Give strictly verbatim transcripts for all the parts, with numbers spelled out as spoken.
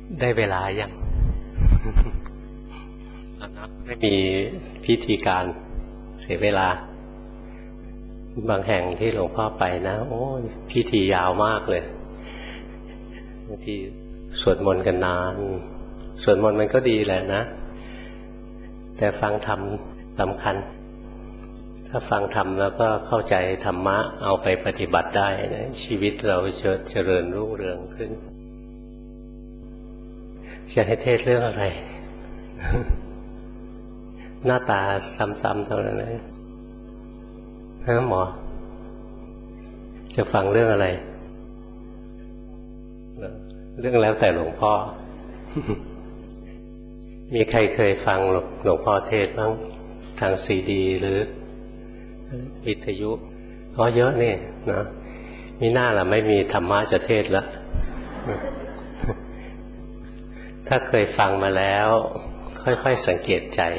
ได้เวลายัง ไม่มีพิธีการเสียเวลาบางแห่งที่หลวงพ่อไปนะโอ้ยพิธียาวมากเลยบางทีสวดมนต์กันนานสวดมนต์มันก็ดีแหละนะแต่ฟังธรรมสำคัญถ้าฟังธรรมแล้วก็เข้าใจธรรมะเอาไปปฏิบัติได้นะชีวิตเราจะเจริญรุ่งเรืองขึ้นจะให้เทศเรื่องอะไร หน้าตาซ้ำๆเท่านั้นเลยฮะหมอจะฟังเรื่องอะไรเรื่องแล้วแต่หลวงพ่อ มีใครเคยฟังหลวงพ่อเทศบ้างทางซีดีหรือวิทยุก็เยอะนี่นะมีหน้าล่ะไม่มีธรรมะจะเทศละ ถ้าเคยฟังมาแล้วค่อยๆสังเกตใจ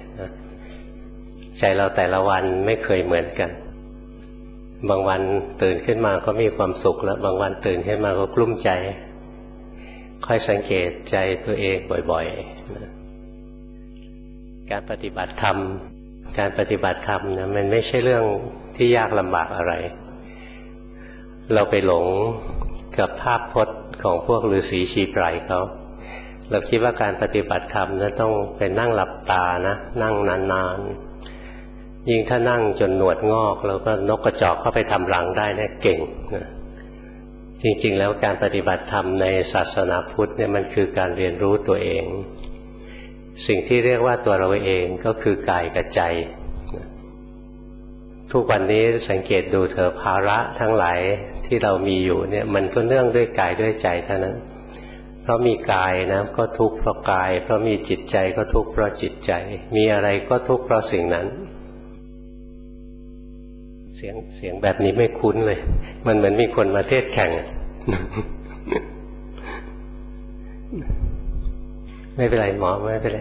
ใจเราแต่ละวันไม่เคยเหมือนกันบางวันตื่นขึ้นมาก็มีความสุขแล้วบางวันตื่นขึ้นมาก็กลุ้มใจค่อยสังเกตใจตัวเองบ่อยๆนะการปฏิบัติธรรมการปฏิบัติธรรมนะมันไม่ใช่เรื่องที่ยากลำบากอะไรเราไปหลงกับภาพพจน์ของพวกฤาษีชีไพรเขาเราคิดว่าการปฏิบัติธรรมนั้นต้องเป็นนั่งหลับตานะนั่งนานๆยิ่งถ้านั่งจนหนวดงอกแล้วก็นกกระจอกเข้าไปทำรังได้เนี่ยเก่งนะจริงๆแล้วการปฏิบัติธรรมในศาสนาพุทธเนี่ยมันคือการเรียนรู้ตัวเองสิ่งที่เรียกว่าตัวเราเองก็คือกายกับใจทุกวันนี้สังเกตดูเถอะภาระทั้งหลายที่เรามีอยู่เนี่ยมันก็เนื่องด้วยกายด้วยใจเท่านั้นเพราะมีกายนะก็ทุกข์เพราะกายเพราะมีจิตใจก็ทุกข์เพราะจิตใจมีอะไรก็ทุกข์เพราะสิ่งนั้นเสียงเสียงแบบนี้ไม่คุ้นเลยมันเหมือนมีคนมาเทศแข่ง ไม่เป็นไรหมอไม่เป็นไร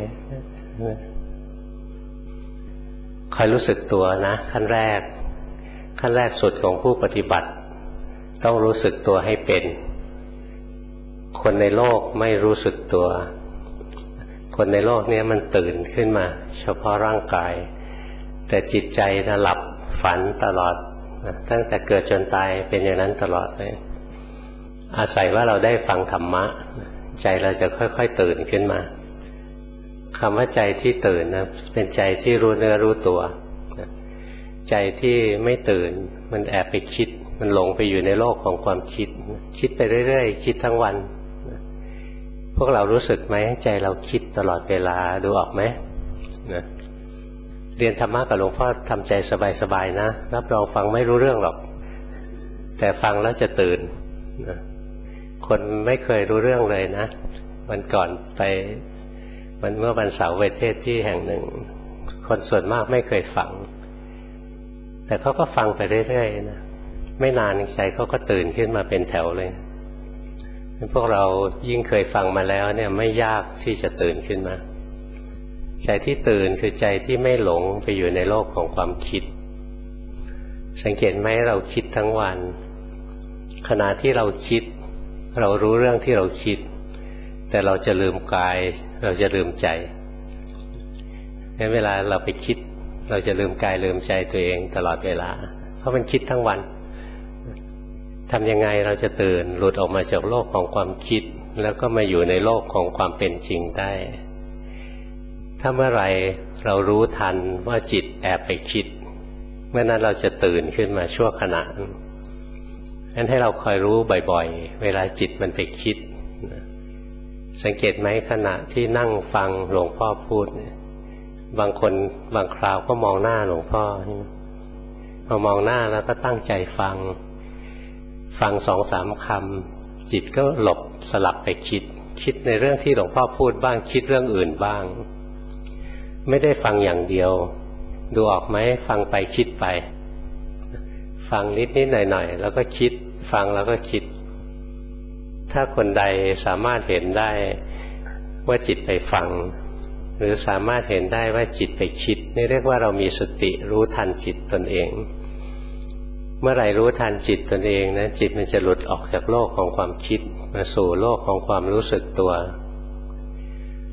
คอยรู้สึกตัวนะขั้นแรกขั้นแรกสุดของผู้ปฏิบัติต้องรู้สึกตัวให้เป็นคนในโลกไม่รู้สึกตัวคนในโลกนี้มันตื่นขึ้นมาเฉพาะร่างกายแต่จิตใจนะหลับฝันตลอดนะตั้งแต่เกิดจนตายเป็นอย่างนั้นตลอดเลยอาศัยว่าเราได้ฟังธรรมะใจเราจะค่อยๆตื่นขึ้นมาคำว่าใจที่ตื่นนะเป็นใจที่รู้เนื้อรู้ตัวใจที่ไม่ตื่นมันแอบไปคิดมันหลงไปอยู่ในโลกของความคิดคิดไปเรื่อยๆคิดทั้งวันพวกเรารู้สึกไหมใจเราคิดตลอดเวลาดูออกไหมนะเรียนธรรมะกับหลวงพ่อทำใจสบายๆนะรับรองฟังไม่รู้เรื่องหรอกแต่ฟังแล้วจะตื่นนะคนไม่เคยรู้เรื่องเลยนะวันก่อนไปวันเมื่อวันเสาร์ไปเทศที่แห่งหนึ่งคนส่วนมากไม่เคยฟังแต่เขาก็ฟังไปเรื่อยๆนะไม่นานใจเขาก็ตื่นขึ้นมาเป็นแถวเลยพวกเรายิ่งเคยฟังมาแล้วเนี่ยไม่ยากที่จะตื่นขึ้นมาใจที่ตื่นคือใจที่ไม่หลงไปอยู่ในโลกของความคิดสังเกตไหมเราคิดทั้งวันขณะที่เราคิดเรารู้เรื่องที่เราคิดแต่เราจะลืมกายเราจะลืมใจงั้นเวลาเราไปคิดเราจะลืมกายลืมใจตัวเองตลอดเวลาเพราะมันคิดทั้งวันทำยังไงเราจะตื่นหลุดออกมาจากโลกของความคิดแล้วก็มาอยู่ในโลกของความเป็นจริงได้ถ้าเมื่อไหร่เรารู้ทันว่าจิตแอบไปคิดเมื่อนั้นเราจะตื่นขึ้นมาชั่วขณะงั้นให้เราคอยรู้บ่อยๆเวลาจิตมันไปคิดสังเกตไหมขณะที่นั่งฟังหลวงพ่อพูดบางคนบางคราวก็มองหน้าหลวงพ่อพอมองหน้าแล้วก็ตั้งใจฟังฟังสองสามคำจิตก็หลบสลับไปคิดคิดในเรื่องที่หลวงพ่อพูดบ้างคิดเรื่องอื่นบ้างไม่ได้ฟังอย่างเดียวดูออกไหมฟังไปคิดไปฟังนิดนิดหน่อยหน่อยแล้วก็คิดฟังแล้วก็คิดถ้าคนใดสามารถเห็นได้ว่าจิตไปฟังหรือสามารถเห็นได้ว่าจิตไปคิดนี่เรียกว่าเรามีสติรู้ทันจิตตนเองเมื่อไหร่รู้ทันจิตตนเองนะจิตมันจะหลุดออกจากโลกของความคิดมาสู่โลกของความรู้สึกตัว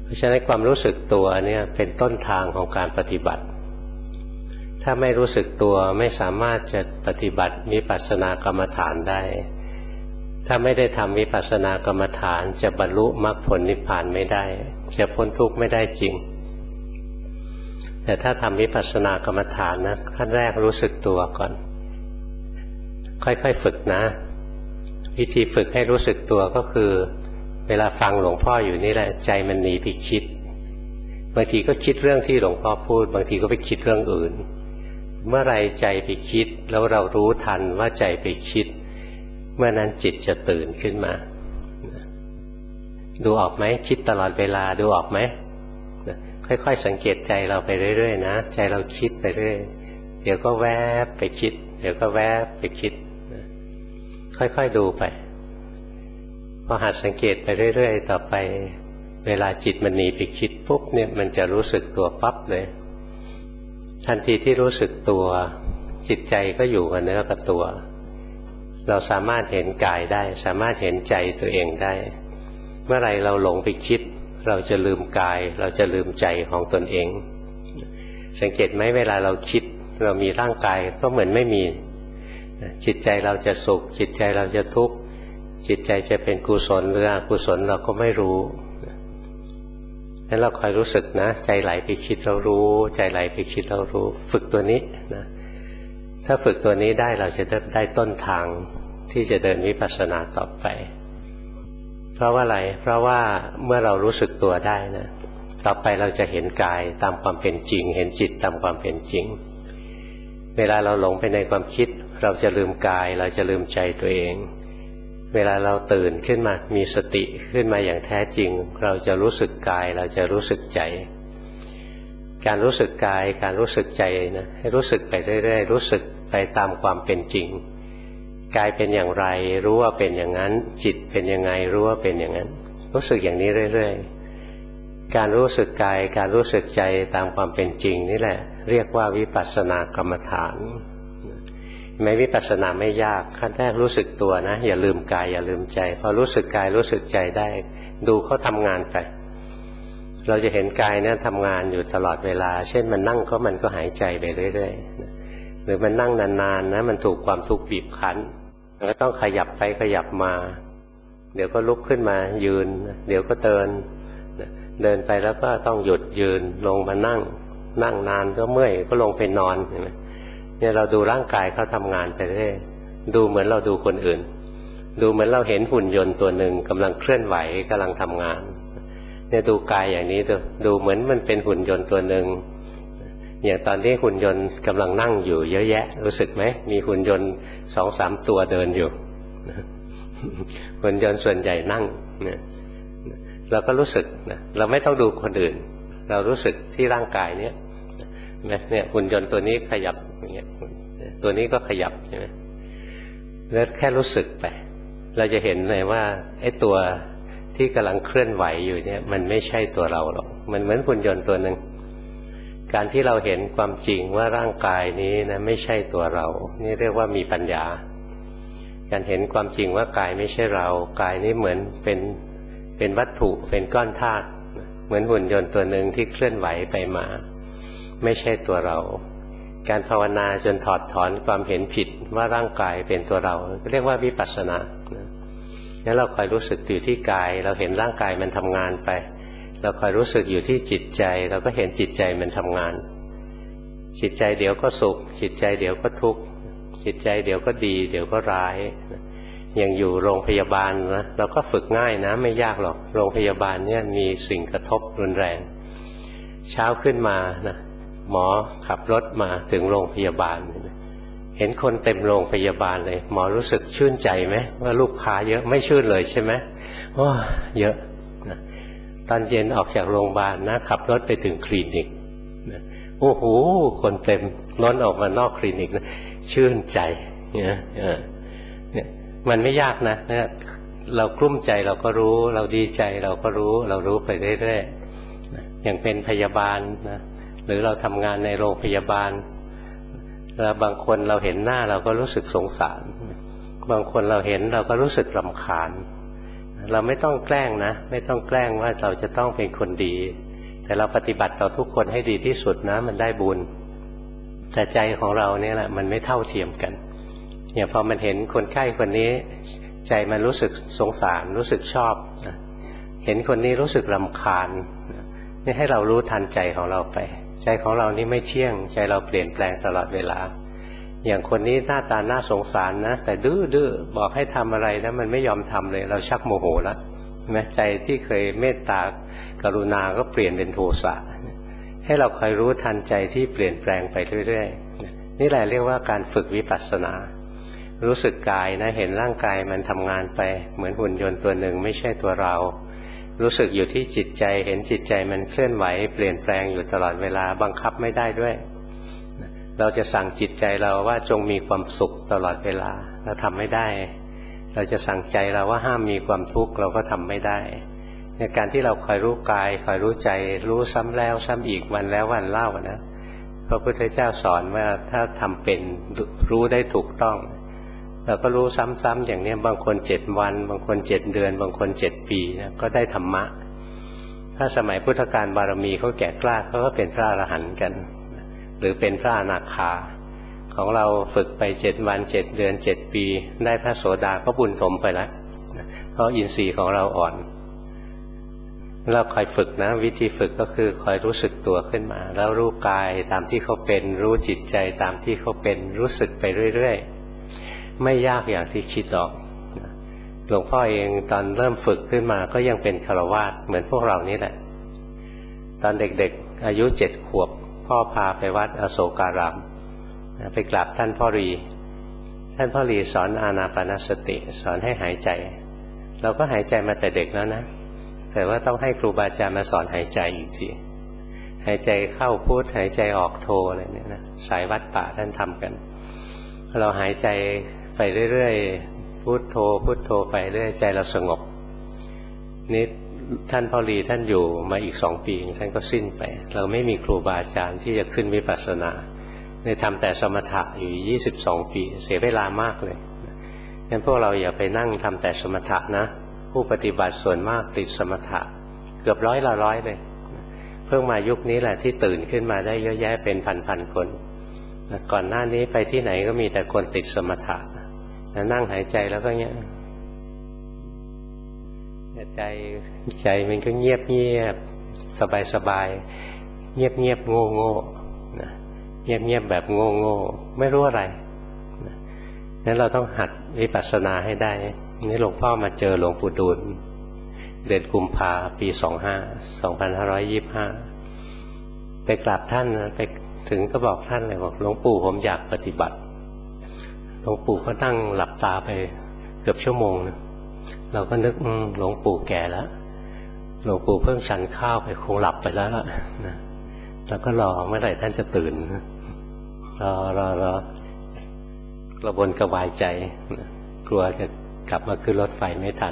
เพราะฉะนั้นความรู้สึกตัวเนี่ยเป็นต้นทางของการปฏิบัติถ้าไม่รู้สึกตัวไม่สามารถจะปฏิบัติวิปัสสนากรรมฐานได้ถ้าไม่ได้ทำวิปัสสนากรรมฐานจะบรรลุมรรคผลนิพพานไม่ได้จะพ้นทุกข์ไม่ได้จริงแต่ถ้าทำวิปัสสนากรรมฐานนะขั้นแรกรู้สึกตัวก่อนค่อยๆฝึกนะวิธีฝึกให้รู้สึกตัวก็คือเวลาฟังหลวงพ่ออยู่นี่แหละใจมันหนีไปคิดบางทีก็คิดเรื่องที่หลวงพ่อพูดบางทีก็ไปคิดเรื่องอื่นเมื่อไรใจไปคิดแล้วเรารู้ทันว่าใจไปคิดเมื่อนั้นจิตจะตื่นขึ้นมาดูออกไหมคิดตลอดเวลาดูออกไหมค่อยๆสังเกตใจเราไปเรื่อยๆนะใจเราคิดไปเรื่อยเดี๋ยวก็แวบไปคิดเดี๋ยวก็แวบไปคิดค่อยๆดูไปพอหัดสังเกตไปเรื่อยๆต่อไปเวลาจิตมันหนีไปคิดปุ๊บเนี่ยมันจะรู้สึกตัวปั๊บเลยทันทีที่รู้สึกตัวจิตใจก็อยู่กับเนื้อกับตัวเราสามารถเห็นกายได้สามารถเห็นใจตัวเองได้เมื่อไรเราหลงไปคิดเราจะลืมกายเราจะลืมใจของตนเองสังเกตไหมเวลาเราคิดเรามีร่างกายก็เหมือนไม่มีจิตใจเราจะสุขจิตใจเราจะทุกข์จิตใจจะเป็นกุศลหรืออกุศลเราก็ไม่รู้งั้นเราคอยรู้สึกนะใจไหลไปคิดเรารู้ใจไหลไปคิดเรารู้ฝึกตัวนี้นะถ้าฝึกตัวนี้ได้เราจะได้ต้นทางที่จะเดินวิปัสสนาต่อไปเพราะว่าอะไรเพราะว่าเมื่อเรารู้สึกตัวได้นะต่อไปเราจะเห็นกายตามความเป็นจริงเห็นจิตตามความเป็นจริงเวลาเราหลงไปในความคิดเราจะลืมกายเราจะลืมใจตัวเองเวลาเราตื่นขึ้นมามีสติขึ้นมาอย่างแท้จริงเราจะรู้สึกกายเราจะรู้สึกใจการรู้สึกกายการรู้สึกใจนะให้รู้สึกไปเรื่อยๆรู้สึกไปตามความเป็นจริงกายเป็นอย่างไรรู้ว่าเป็นอย่างนั้นจิตเป็นยังไงรู้ว่าเป็นอย่างนั้นรู้สึกอย่างนี้เรื่อยๆการรู้สึกกายการรู้สึกใจตามความเป็นจริงนี่แหละเรียกว่าวิปัสสนากรรมฐานไม่วิปัสสนาไม่ยากขั้นแรกรู้สึกตัวนะอย่าลืมกายอย่าลืมใจพอรู้สึกกายรู้สึกใจได้ดูเขาทำงานไปเราจะเห็นกายเนี่ยทำงานอยู่ตลอดเวลาเช่นมันนั่งก็มันก็หายใจไปเรื่อยๆหรือมันนั่งนานๆนะมันถูกความทุกข์บีบคั้นมันก็ต้องขยับไปขยับมาเดี๋ยวก็ลุกขึ้นมายืนเดี๋ยวก็เดินเดินไปแล้วก็ต้องหยุดยืนลงมานั่งนั่งนานก็เมื่อยก็ลงไปนอนเห็นไหมเนี่ยเราดูร่างกายเขาทำงานไปเรื่อยดูเหมือนเราดูคนอื่นดูเหมือนเราเห็นหุ่นยนต์ตัวหนึ่งกำลังเคลื่อนไหวกำลังทำงานเนี่ยดูกายอย่างนี้ดูดูเหมือนมันเป็นหุ่นยนต์ตัวหนึ่งอย่างตอนที่หุ่นยนต์กำลังนั่งอยู่เยอะแยะรู้สึกไหมมีหุ่นยนต์สองสามตัวเดินอยู่หุ่นยนต์ส่วนใหญ่นั่งเนี่ยเราก็รู้สึกนะเราไม่ต้องดูคนอื่นเรารู้สึกที่ร่างกายเนี้ยเนี่ยหุ่นยนต์ตัวนี้ขยับอย่างเงี้ยตัวนี้ก็ขยับใช่ไหมแล้วแค่รู้สึกไปเราจะเห็นเลยว่าไอ้ตัวที่กำลังเคลื่อนไหวอยู่เนี่ยมันไม่ใช่ตัวเราหรอกมันเหมือนหุ่นยนต์ตัวหนึ่งการที่เราเห็นความจริงว่าร่างกายนี้นะไม่ใช่ตัวเรานี่เรียกว่ามีปัญญาการเห็นความจริงว่ากายไม่ใช่เรากายนี้เหมือนเป็นเป็นวัตถุเป็นก้อนธาตุเหมือนหุ่นยนต์ตัวหนึ่งที่เคลื่อนไหวไปมาไม่ใช่ตัวเราการภาวนาจนถอดถอนความเห็นผิดว่าร่างกายเป็นตัวเราเรียกว่าวิปัสสนางั้นเราคอยรู้สึกอยู่ที่กายเราเห็นร่างกายมันทำงานไปเราคอยรู้สึกอยู่ที่จิตใจเราก็เห็นจิตใจมันทำงานจิตใจเดี๋ยวก็สุขจิตใจเดี๋ยวก็ทุกข์จิตใจเดี๋ยวก็ดีเดี๋ยวก็ร้ายอย่างอยู่โรงพยาบาลนะเราก็ฝึกง่ายนะไม่ยากหรอกโรงพยาบาลเนี่ยมีสิ่งกระทบรุนแรงเช้าขึ้นมานะหมอขับรถมาถึงโรงพยาบาลเห็นคนเต็มโรงพยาบาลเลยหมอรู้สึกชื่นใจไหมว่าลูกค้าเยอะไม่ชื่นเลยใช่ไหมโอ้เยอะนะตอนเย็นออกจากโรงพยาบาลนะขับรถไปถึงคลินิกนะโอ้โหคนเต็มล้นออกมานอกคลินิกนะชื่นใจเนี่ยเนี่ยมันไม่ยากนะนะเรากลุ้มใจเราก็รู้เราดีใจเราก็รู้เรารู้ไปเรื่อยๆอย่างเป็นพยาบาลนะหรือเราทำงานในโรงพยาบาลแล้วบางคนเราเห็นหน้าเราก็รู้สึกสงสารบางคนเราเห็นเราก็รู้สึกรำคาญเราไม่ต้องแกล้งนะไม่ต้องแกล้งว่าเราจะต้องเป็นคนดีแต่เราปฏิบัติต่อทุกคนให้ดีที่สุดนะมันได้บุญแต่ใจของเราเนี่ยแหละมันไม่เท่าเทียมกันเนี่ยพอมันเห็นคนไข้คนนี้ใจมันรู้สึกสงสารรู้สึกชอบนะเห็นคนนี้รู้สึกรำคาญนี่ให้เรารู้ทันใจของเราไปใจของเรานี่ไม่เที่ยงใจเราเปลี่ยนแปลงตลอดเวลาอย่างคนนี้หน้าตาน่าสงสารนะแต่ดื้อดื้อบอกให้ทำอะไรนะมันไม่ยอมทำเลยเราชักโมโหแล้วใช่ไหมใจที่เคยเมตตากรุณาก็เปลี่ยนเป็นโทสะให้เราคอยรู้ทันใจที่เปลี่ยนแปลงไปเรื่อยๆนี่แหละเรียกว่าการฝึกวิปัสสนารู้สึกกายนะเห็นร่างกายมันทำงานไปเหมือนหุ่นยนต์ตัวหนึ่งไม่ใช่ตัวเรารู้สึกอยู่ที่จิตใจเห็นจิตใจมันเคลื่อนไหวเปลี่ยนแปลงอยู่ตลอดเวลาบังคับไม่ได้ด้วยเราจะสั่งจิตใจเราว่าจงมีความสุขตลอดเวลาเราทำไม่ได้เราจะสั่งใจเราว่าห้ามมีความทุกข์เราก็ทำไม่ได้ในการที่เราคอยรู้กายคอยรู้ใจรู้ซ้ำแล้วซ้ำอีกวันแล้ววันเล่านะพระพุทธเจ้าสอนว่าถ้าทำเป็นรู้ได้ถูกต้องเราก็รู้ซ้ำๆอย่างนี้บางคนเจ็ดวันบางคนเจ็ดเดือนบางคนเจ็ดปีนะก็ได้ธรรมะถ้าสมัยพุทธกาลบารมีเขาแก่กล้าเขาก็เป็นพระอรหันต์กันหรือเป็นพระอนาคาของเราฝึกไปเจ็ดวันเจ็ดเดือนเจ็ดปีได้พระโสดาก็บุญถมไปแล้วเพราะอินทรีย์ของเราอ่อนเราคอยฝึกนะวิธีฝึกก็คือคอยรู้สึกตัวขึ้นมาแล้วรู้กายตามที่เขาเป็นรู้จิตใจตามที่เขาเป็นรู้สึกไปเรื่อยๆไม่ยากอย่างที่คิดหรอกหลวงพ่อเองตอนเริ่มฝึกขึ้นมาก็ยังเป็นฆราวาสเหมือนพวกเรานี่แหละตอนเด็กๆอายุเจ็ดขวบพ่อพาไปวัดอโศการามไปกราบท่านพ่อรีท่านพ่อรีสอนอานาปานสติสอนให้หายใจเราก็หายใจมาแต่เด็กแล้วนะแต่ว่าต้องให้ครูบาอาจารย์มาสอนหายใจอีกทีหายใจเข้าพุทหายใจออกโทอะไรเนี่ยนะสายวัดป่าท่านทำกันเราหายใจไปเรื่อยๆพุทโธพุทโธไปเรื่อยใจเราสงบนี่ท่านพ่อรีท่านอยู่มาอีกสองปีท่านก็สิ้นไปเราไม่มีครูบาอาจารย์ที่จะขึ้นวิปัสสนาเลยทำแต่สมถะอยู่ยี่สิบสองปีเสียเวลามากเลยงั้นพวกเราอย่าไปนั่งทำแต่สมถะนะผู้ปฏิบัติส่วนมากติดสมถะเกือบร้อยละร้อยเลยเพิ่งมายุคนี้แหละที่ตื่นขึ้นมาได้เยอะแยะเป็นพันๆคนก่อนหน้านี้ไปที่ไหนก็มีแต่คนติดสมถะนั่งหายใจแล้วก็เงี้ยใจใจมันก็เงียบเงียบสบายสบายเงียบเงียบโง่โง่เงียบเงียบแบบโง่โง่ไม่รู้อะไรนั้นเราต้องหัดวิปัสสนาให้ได้นี่หลวงพ่อมาเจอหลวงปู่ดูลเดือนกุมภาปีสองห้าสองพันห้าร้อยยี่สิบห้าไปกราบท่านนะไปถึงก็บอกท่านเลยบอกหลวงปู่ผมอยากปฏิบัติหลวงปู่ก็นั่งหลับตาไปเกือบชั่วโมงนะเราก็นึกหลวงปู่แก่แล้วหลวงปู่เพิ่งฉันข้าวไปคงหลับไปแล้วล่ะนะแล้วก็รอเมื่อไหร่ท่านจะตื่นรอรอรอกระวนกระวายใจกลัวจะกลับมาขึ้นรถไฟไม่ทัน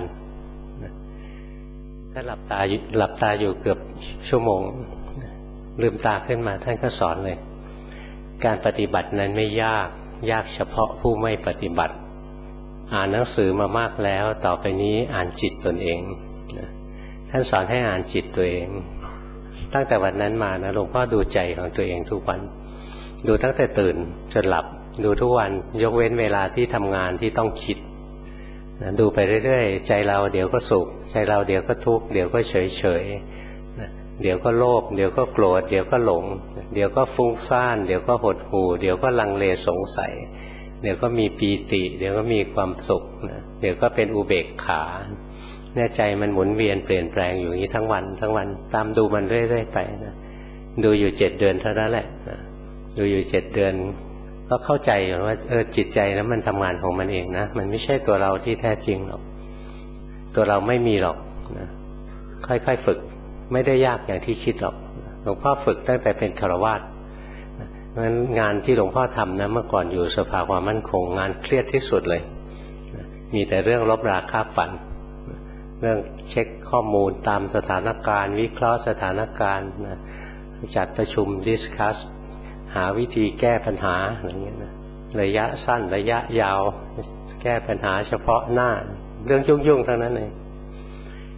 ท่านหลับตาหลับตาอยู่เกือบชั่วโมงลืมตาขึ้นมาท่านก็สอนเลยการปฏิบัตินั้นไม่ยากยากเฉพาะผู้ไม่ปฏิบัติอ่านหนังสือมามากแล้วต่อไปนี้อ่านจิตตนเองท่านสอนให้อ่านจิตตัวเองตั้งแต่วันนั้นมานะหลวงพ่อดูใจของตัวเองทุกวันดูตั้งแต่ตื่นจนหลับดูทุกวันยกเว้นเวลาที่ทำงานที่ต้องคิดนะดูไปเรื่อยๆใจเราเดี๋ยวก็สุขใจเราเดี๋ยวก็ทุกข์เดี๋ยวก็เฉยเฉยนะเดี๋ยวก็โลภเดี๋ยวก็โกรธเดี๋ยวก็หลงเดี๋ยวก็ฟุ้งซ่านเดี๋ยวก็หดหู่เดี๋ยวก็ลังเลสงสัยเดี๋ยวก็มีปีติเดี๋ยวก็มีความสุขนะเดี๋ยวก็เป็นอุเบกขาเนี่ยใจมันหมุนเวียนเปลี่ยนแปลงอยู่อย่างนี้ทั้งวันทั้งวันตามดูมันเรื่อยๆไปนะดูอยู่เจ็ดเดือนเท่านั้นแหละนะดูอยู่เจ็ดเดือนก็เข้าใจว่าเออจิตใจแล้วมันทำงานของมันเองนะมันไม่ใช่ตัวเราที่แท้จริงหรอกตัวเราไม่มีหรอกนะค่อยๆฝึกไม่ได้ยากอย่างที่คิดหรอกหลวงพ่อฝึกตั้งแต่เป็นฆราวาสเพราะฉะนั้นงานที่หลวงพ่อทำนะเมื่อก่อนอยู่สภาความมั่นคงงานเครียดที่สุดเลยมีแต่เรื่องลบราค่าฟันเรื่องเช็คข้อมูลตามสถานการณ์วิเคราะห์สถานการณ์จัดประชุมดิสคัสหาวิธีแก้ปัญหาอะไรเงี้ยนะระยะสั้นระยะยาวแก้ปัญหาเฉพาะหน้าเรื่องยุ่งๆทั้งนั้นเลย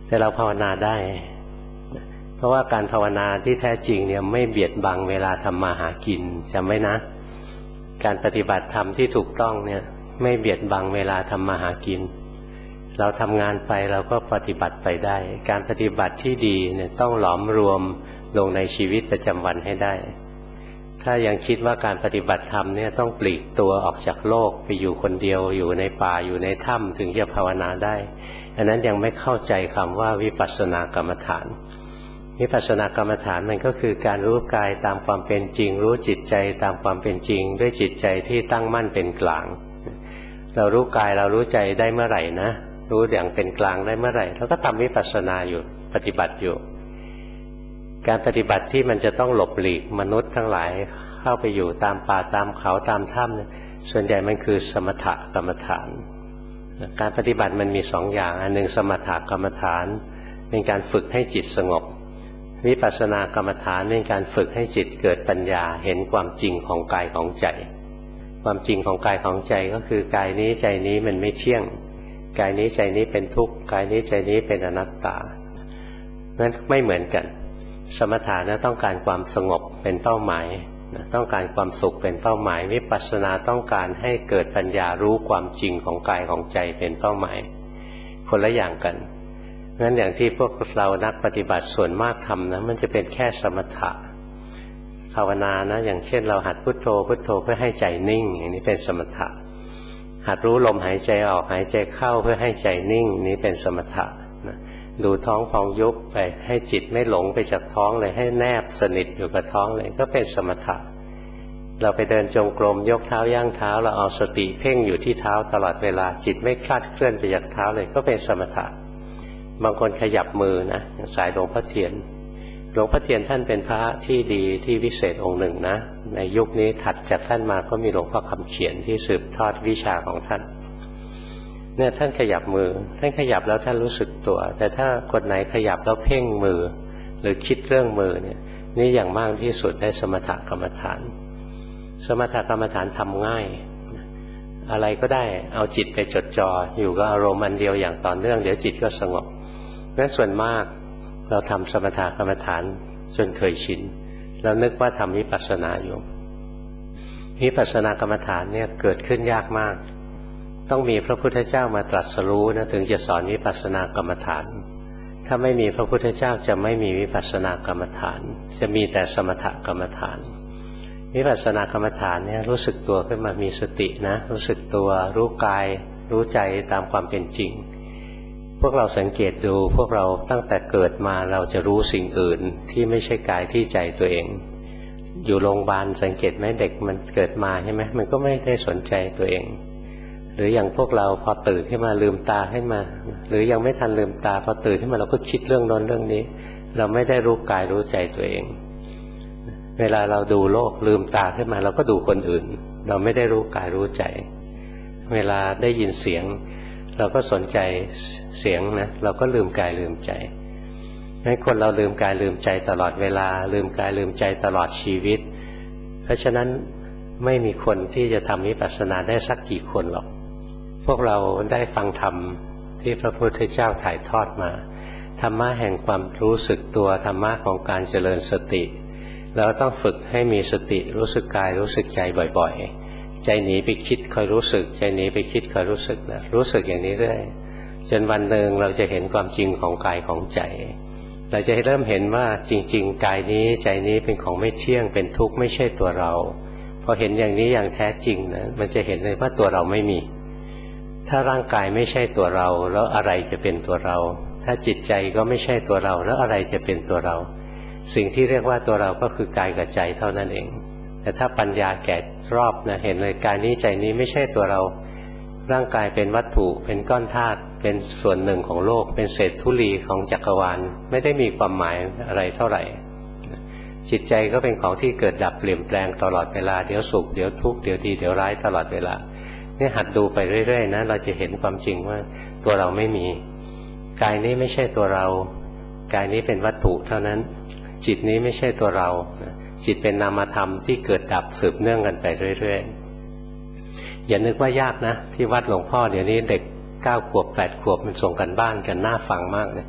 แต่เราภาวนาได้เพราะว่าการภาวนาที่แท้จริงเนี่ยไม่เบียดบังเวลาทำมาหากินจำไว้นะการปฏิบัติธรรมที่ถูกต้องเนี่ยไม่เบียดบังเวลาทำมาหากินเราทำงานไปเราก็ปฏิบัติไปได้การปฏิบัติที่ดีเนี่ยต้องหลอมรวมลงในชีวิตประจำวันให้ได้ถ้ายังคิดว่าการปฏิบัติธรรมเนี่ยต้องปลีกตัวออกจากโลกไปอยู่คนเดียวอยู่ในป่าอยู่ในถ้ำถึงจะภาวนาได้อันนั้นยังไม่เข้าใจคำว่าวิปัสสนากรรมฐานวิปัสสนากรรมฐานมันก็คือการรู้กายตามความเป็นจริงรู้จิตใจตามความเป็นจริงด้วยจิตใจที่ตั้งมั่นเป็นกลางเรารู้กายเรารู้ใจได้เมื่อไหร่นะรู้อย่างเป็นกลางได้เมื่อไหร่เราก็ทำวิปัสสนาอยู่ปฏิบัติอยู่การปฏิบัติที่มันจะต้องหลบหลีกมนุษย์ทั้งหลายเข้าไปอยู่ตามป่าตามเขาตามถ้ำเนี่ยส่วนใหญ่มันคือสมถกรรมฐานการปฏิบัติมันมีสองอย่างอันหนึ่งสมถกรรมฐานเป็นการฝึกให้จิตสงบวิปัสสนากรรมฐานเป็นการฝึกให้จิตเกิดปัญญาเห็นความจริงของกายของใจความจริงของกายของใจก็คือกายนี้ใจนี้มันไม่เที่ยงกายนี้ใจนี้เป็นทุกข์กายนี้ใจนี้เป็นอนัตตานั้นไม่เหมือนกันสมถะนะต้องการความสงบเป็นเป้าหมายต้องการความสุขเป็นเป้าหมายวิปัสสนาต้องการให้เกิดปัญญารู้ความจริงของกายของใจเป็นเป้าหมายคนละอย่างกันงั้นอย่างที่พวกเรานักปฏิบัติส่วนมากทำนะมันจะเป็นแค่สมถะภาวนานะอย่างเช่นเราหัดพุทโธพุทโธเพื่อให้ใจนิ่งอย่างนี้เป็นสมถะหัดรู้ลมหายใจออกหายใจเข้าเพื่อให้ใจนิ่งนี้เป็นสมถะดูท้องพองยุบไปให้จิตไม่หลงไปจากท้องเลยให้แนบสนิทอยู่กับท้องเลยก็เป็นสมถะเราไปเดินจงกรมยกเท้าย่างเท้าเราเอาสติเพ่งอยู่ที่เท้าตลอดเวลาจิตไม่คลาดเคลื่อนไปจากเท้าเลยก็เป็นสมถะบางคนขยับมือนะสายหลวงพ่อเทียนหลวงพ่อเทียนท่านเป็นพระที่ดีที่วิเศษองค์หนึ่งนะในยุคนี้ถัดจากท่านมาก็มีหลวงพ่อคำเขียนที่สืบทอดวิชาของท่านเนี่ยท่านขยับมือท่านขยับแล้วท่านรู้สึกตัวแต่ถ้าคนไหนขยับแล้วเพ่งมือหรือคิดเรื่องมือเนี่ยนี่อย่างมากที่สุดได้สมถกรรมฐานสมถกรรมฐานทำง่ายอะไรก็ได้เอาจิตไปจดจ่ออยู่กับอารมณ์อันเดียวอย่างต่อเนื่องเดี๋ยวจิตก็สงบนั้นส่วนมากเราทำสมถกรรมฐานจนเคยชินแล้วนึกว่าทำวิปัสสนาอยู่วิปัสสนากรรมฐานเนี่ยเกิดขึ้นยากมากต้องมีพระพุทธเจ้ามาตรัสรู้นะถึงจะสอนวิปัสสนากรรมฐานถ้าไม่มีพระพุทธเจ้าจะไม่มีวิปัสสนากรรมฐานจะมีแต่สมถกรรมฐานวิปัสสนากรรมฐานเนี่ยรู้สึกตัวขึ้นมามีสตินะรู้สึกตัวรู้กายรู้ใจตามความเป็นจริงพวกเราสังเกตดูพวกเราตั้งแต่เกิดมาเราจะรู้สิ่งอื่นที่ไม่ใช่กายที่ใจตัวเองอยู่โรงพยาบาลสังเกตไหมเด็กมันเกิดมาใช่ไหมมันก็ไม่ได้สนใจตัวเองหรืออย่างพวกเราพอตื่นขึ้นมาลืมตาขึ้นมาหรือยังไม่ทันลืมตาพอตื่นขึ้นมาเราก็คิดเรื่องโน้นเรื่องนี้เราไม่ได้รู้กายรู้ใจตัวเองเวลาเราดูโลกลืมตาขึ้นมาเราก็ดูคนอื่นเราไม่ได้รู้กายรู้ใจเวลาได้ยินเสียงเราก็สนใจเสียงนะเราก็ลืมกายลืมใจงั้นคนเราลืมกายลืมใจตลอดเวลาลืมกายลืมใจตลอดชีวิตเพราะฉะนั้นไม่มีคนที่จะทำวิปัสสนาได้สักกี่คนหรอกพวกเราได้ฟังธรรมที่พระพุทธเจ้าถ่ายทอดมาธรรมะแห่งความรู้สึกตัวธรรมะของการเจริญสติแล้วต้องฝึกให้มีสติรู้สึกกายรู้สึกใจบ่อยๆใจหนีไปคิดคอยรู้สึกใจหนีไปคิดคอยรู้สึกนะรู้สึกอย่างนี้เรื่อยจนวันหนึ่งเราจะเห็นความจริงของกายของใจเราจะเริ่มเห็นว่าจริงๆกายนี้ใจนี้เป็นของไม่เที่ยงเป็นทุกข์ไม่ใช่ตัวเราพอเห็นอย่างนี้อย่างแท้จริงนะมันจะเห็นเลยว่าตัวเราไม่มีถ้าร่างกายไม่ใช่ตัวเราแล้วอะไรจะเป็นตัวเราถ้าจิตใจก็ไม่ใช่ตัวเราแล้วอะไรจะเป็นตัวเราสิ่งที่เรียกว่าตัวเราก็คือกายกับใจเท่านั้นเองแต่ถ้าปัญญาแก่รอบนะเห็นเลยกายนี้ใจนี้ไม่ใช่ตัวเราร่างกายเป็นวัตถุเป็นก้อนธาตุเป็นส่วนหนึ่งของโลกเป็นเศษธุลีของจักรวาลไม่ได้มีความหมายอะไรเท่าไหร่จิตใจก็เป็นของที่เกิดดับเปลี่ยนแปลงตลอดเวลาเดี๋ยวสุขเดี๋ยวทุกข์เดี๋ยวดีเดี๋ยวร้ายตลอดเวลาเนี่ยหัดดูไปเรื่อยๆนะเราจะเห็นความจริงว่าตัวเราไม่มีกายนี้ไม่ใช่ตัวเรากายนี้เป็นวัตถุเท่านั้นจิตนี้ไม่ใช่ตัวเราจิตเป็นนามธรรมที่เกิดดับสืบเนื่องกันไปเรื่อยๆอย่านึกว่ายากนะที่วัดหลวงพ่อเดี๋ยวนี้เด็กเก้าขวบแปดขวบมันส่งกันบ้านกันน่าฟังมากเลย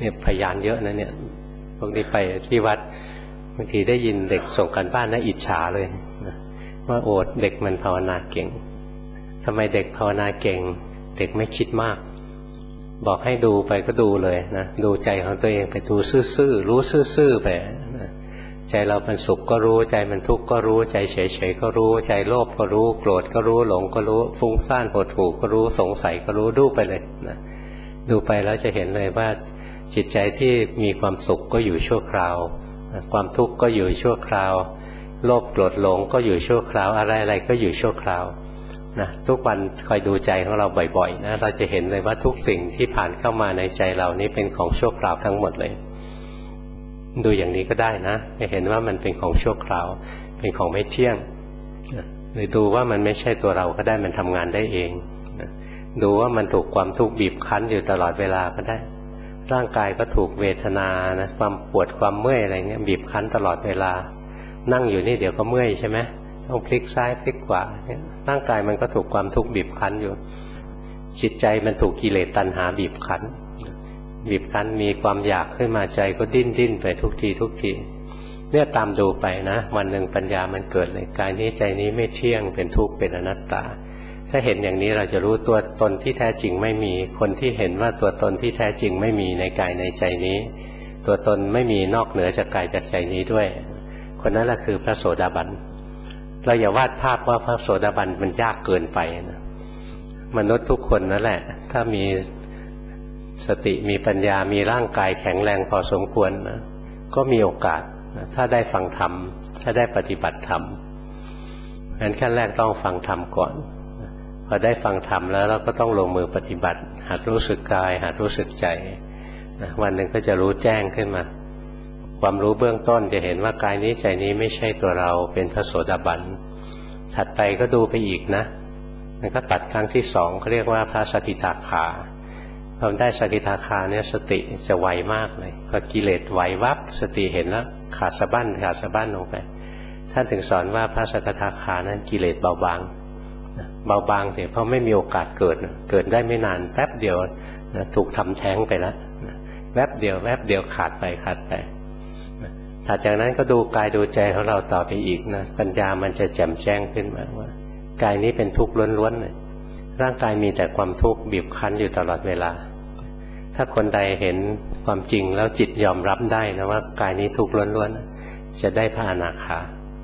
เนี่ยพยานเยอะนะเนี่ยพวกนี้ไปที่วัดบางทีได้ยินเด็กส่งกันบ้านน่าอิจฉาเลยนะว่าโอดเด็กมันภาวนาเก่งทำไมเด็กภาวนาเก่งเด็กไม่คิดมากบอกให้ดูไปก็ดูเลยนะดูใจของตัวเองไปดูซื่อๆรู้ซื่อๆไปนะใจเรามันสุขก็รู้ใจมันทุกข์ก็รู้ใจเฉยๆก็รู้ใจโลภก็รู้โกรธก็รู้หลงก็รู้ฟุ้งซ่านหดหู่ก็รู้สงสัยก็รู้ดูไปเลยนะดูไปแล้วจะเห็นเลยว่าจิตใจที่มีความสุขก็อยู่ชั่วคราวความทุกข์ก็อยู่ชั่วคราวโลภโกรธหลงก็อยู่ชั่วคราวอะไรๆก็อยู่ชั่วคราวนะทุกวันคอยดูใจของเราบ่อยๆนะเราจะเห็นเลยว่าทุกสิ่งที่ผ่านเข้ามาในใจเรานี้เป็นของชั่วคราวทั้งหมดเลยดูอย่างนี้ก็ได้นะจะเห็นว่ามันเป็นของชั่วคราวเป็นของไม่เที่ยงหรือดูว่ามันไม่ใช่ตัวเราก็ได้มันทำงานได้เองดูว่ามันถูกความทุกข์บีบคั้นอยู่ตลอดเวลาก็ได้ร่างกายก็ถูกเวทนานะความปวดความเมื่อยอะไรเงี้ยบีบคั้นตลอดเวลานั่งอยู่นี่เดี๋ยวก็เมื่อยใช่ไหมต้องพลิกซ้ายพลิกขวาร่างกายมันก็ถูกความทุกข์บีบคั้นอยู่จิตใจมันถูกกิเลสตัณหาบีบคั้นบีบคั้นมีความอยากขึ้นมาใจก็ดิ้นดิ้นไปทุกทีทุกทีเนี่ยตามดูไปนะวันหนึ่งปัญญามันเกิดเลยกายนี้ใจนี้ไม่เที่ยงเป็นทุกข์เป็นอนัตตาถ้าเห็นอย่างนี้เราจะรู้ตัวตนที่แท้จริงไม่มีคนที่เห็นว่าตัวตนที่แท้จริงไม่มีในกายในใจนี้ตัวตนไม่มีนอกเหนือจากกายจากใจนี้ด้วยคนนั้นแหละคือพระโสดาบันเราอย่าวาดภาพว่าพระโสดาบันมันยากเกินไปนะมนุษย์ทุกคนนั่นแหละถ้ามีสติมีปัญญามีร่างกายแข็งแรงพอสมควรนะก็มีโอกาสนะถ้าได้ฟังธรรมถ้าได้ปฏิบัติธรรมงั้นขั้นแรกต้องฟังธรรมก่อนพอได้ฟังธรรมแล้วเราก็ต้องลงมือปฏิบัติหัดรู้สึกกายหัดรู้สึกใจนะวันหนึ่งก็จะรู้แจ้งขึ้นมาความรู้เบื้องต้นจะเห็นว่ากายนี้ใจนี้ไม่ใช่ตัวเราเป็นพระโสดาบันถัดไปก็ดูไปอีกนะมันก็ตัดครั้งที่สองเขาเรียกว่าพระสกิทาคาพอได้สกิทาคาเนี่ยสติจะไวมากเลยพอกิเลสไหววับสติเห็นแล้วขาดสะบั้นขาดสะบั้นลงไปท่านถึงสอนว่าพระสกิทาคานั้นกิเลสเบาบางเบาบางเถอะเพราะไม่มีโอกาสเกิดเกิดได้ไม่นานแป๊บเดียวนะถูกทำแท้งไปแล้วแวบเดียวแวบเดียวขาดไปขาดไปถัดจากนั้นก็ดูกายดูใจของเราต่อไปอีกนะปัญญามันจะแจ่มแจ้งขึ้นมาว่ากายนี้เป็นทุกข์ล้วนๆเลยร่างกายมีแต่ความทุกข์บีบคั้นอยู่ตลอดเวลาถ้าคนใดเห็นความจริงแล้วจิตยอมรับได้นะว่ากายนี้ทุกข์ล้วนๆจะได้พระอนาคา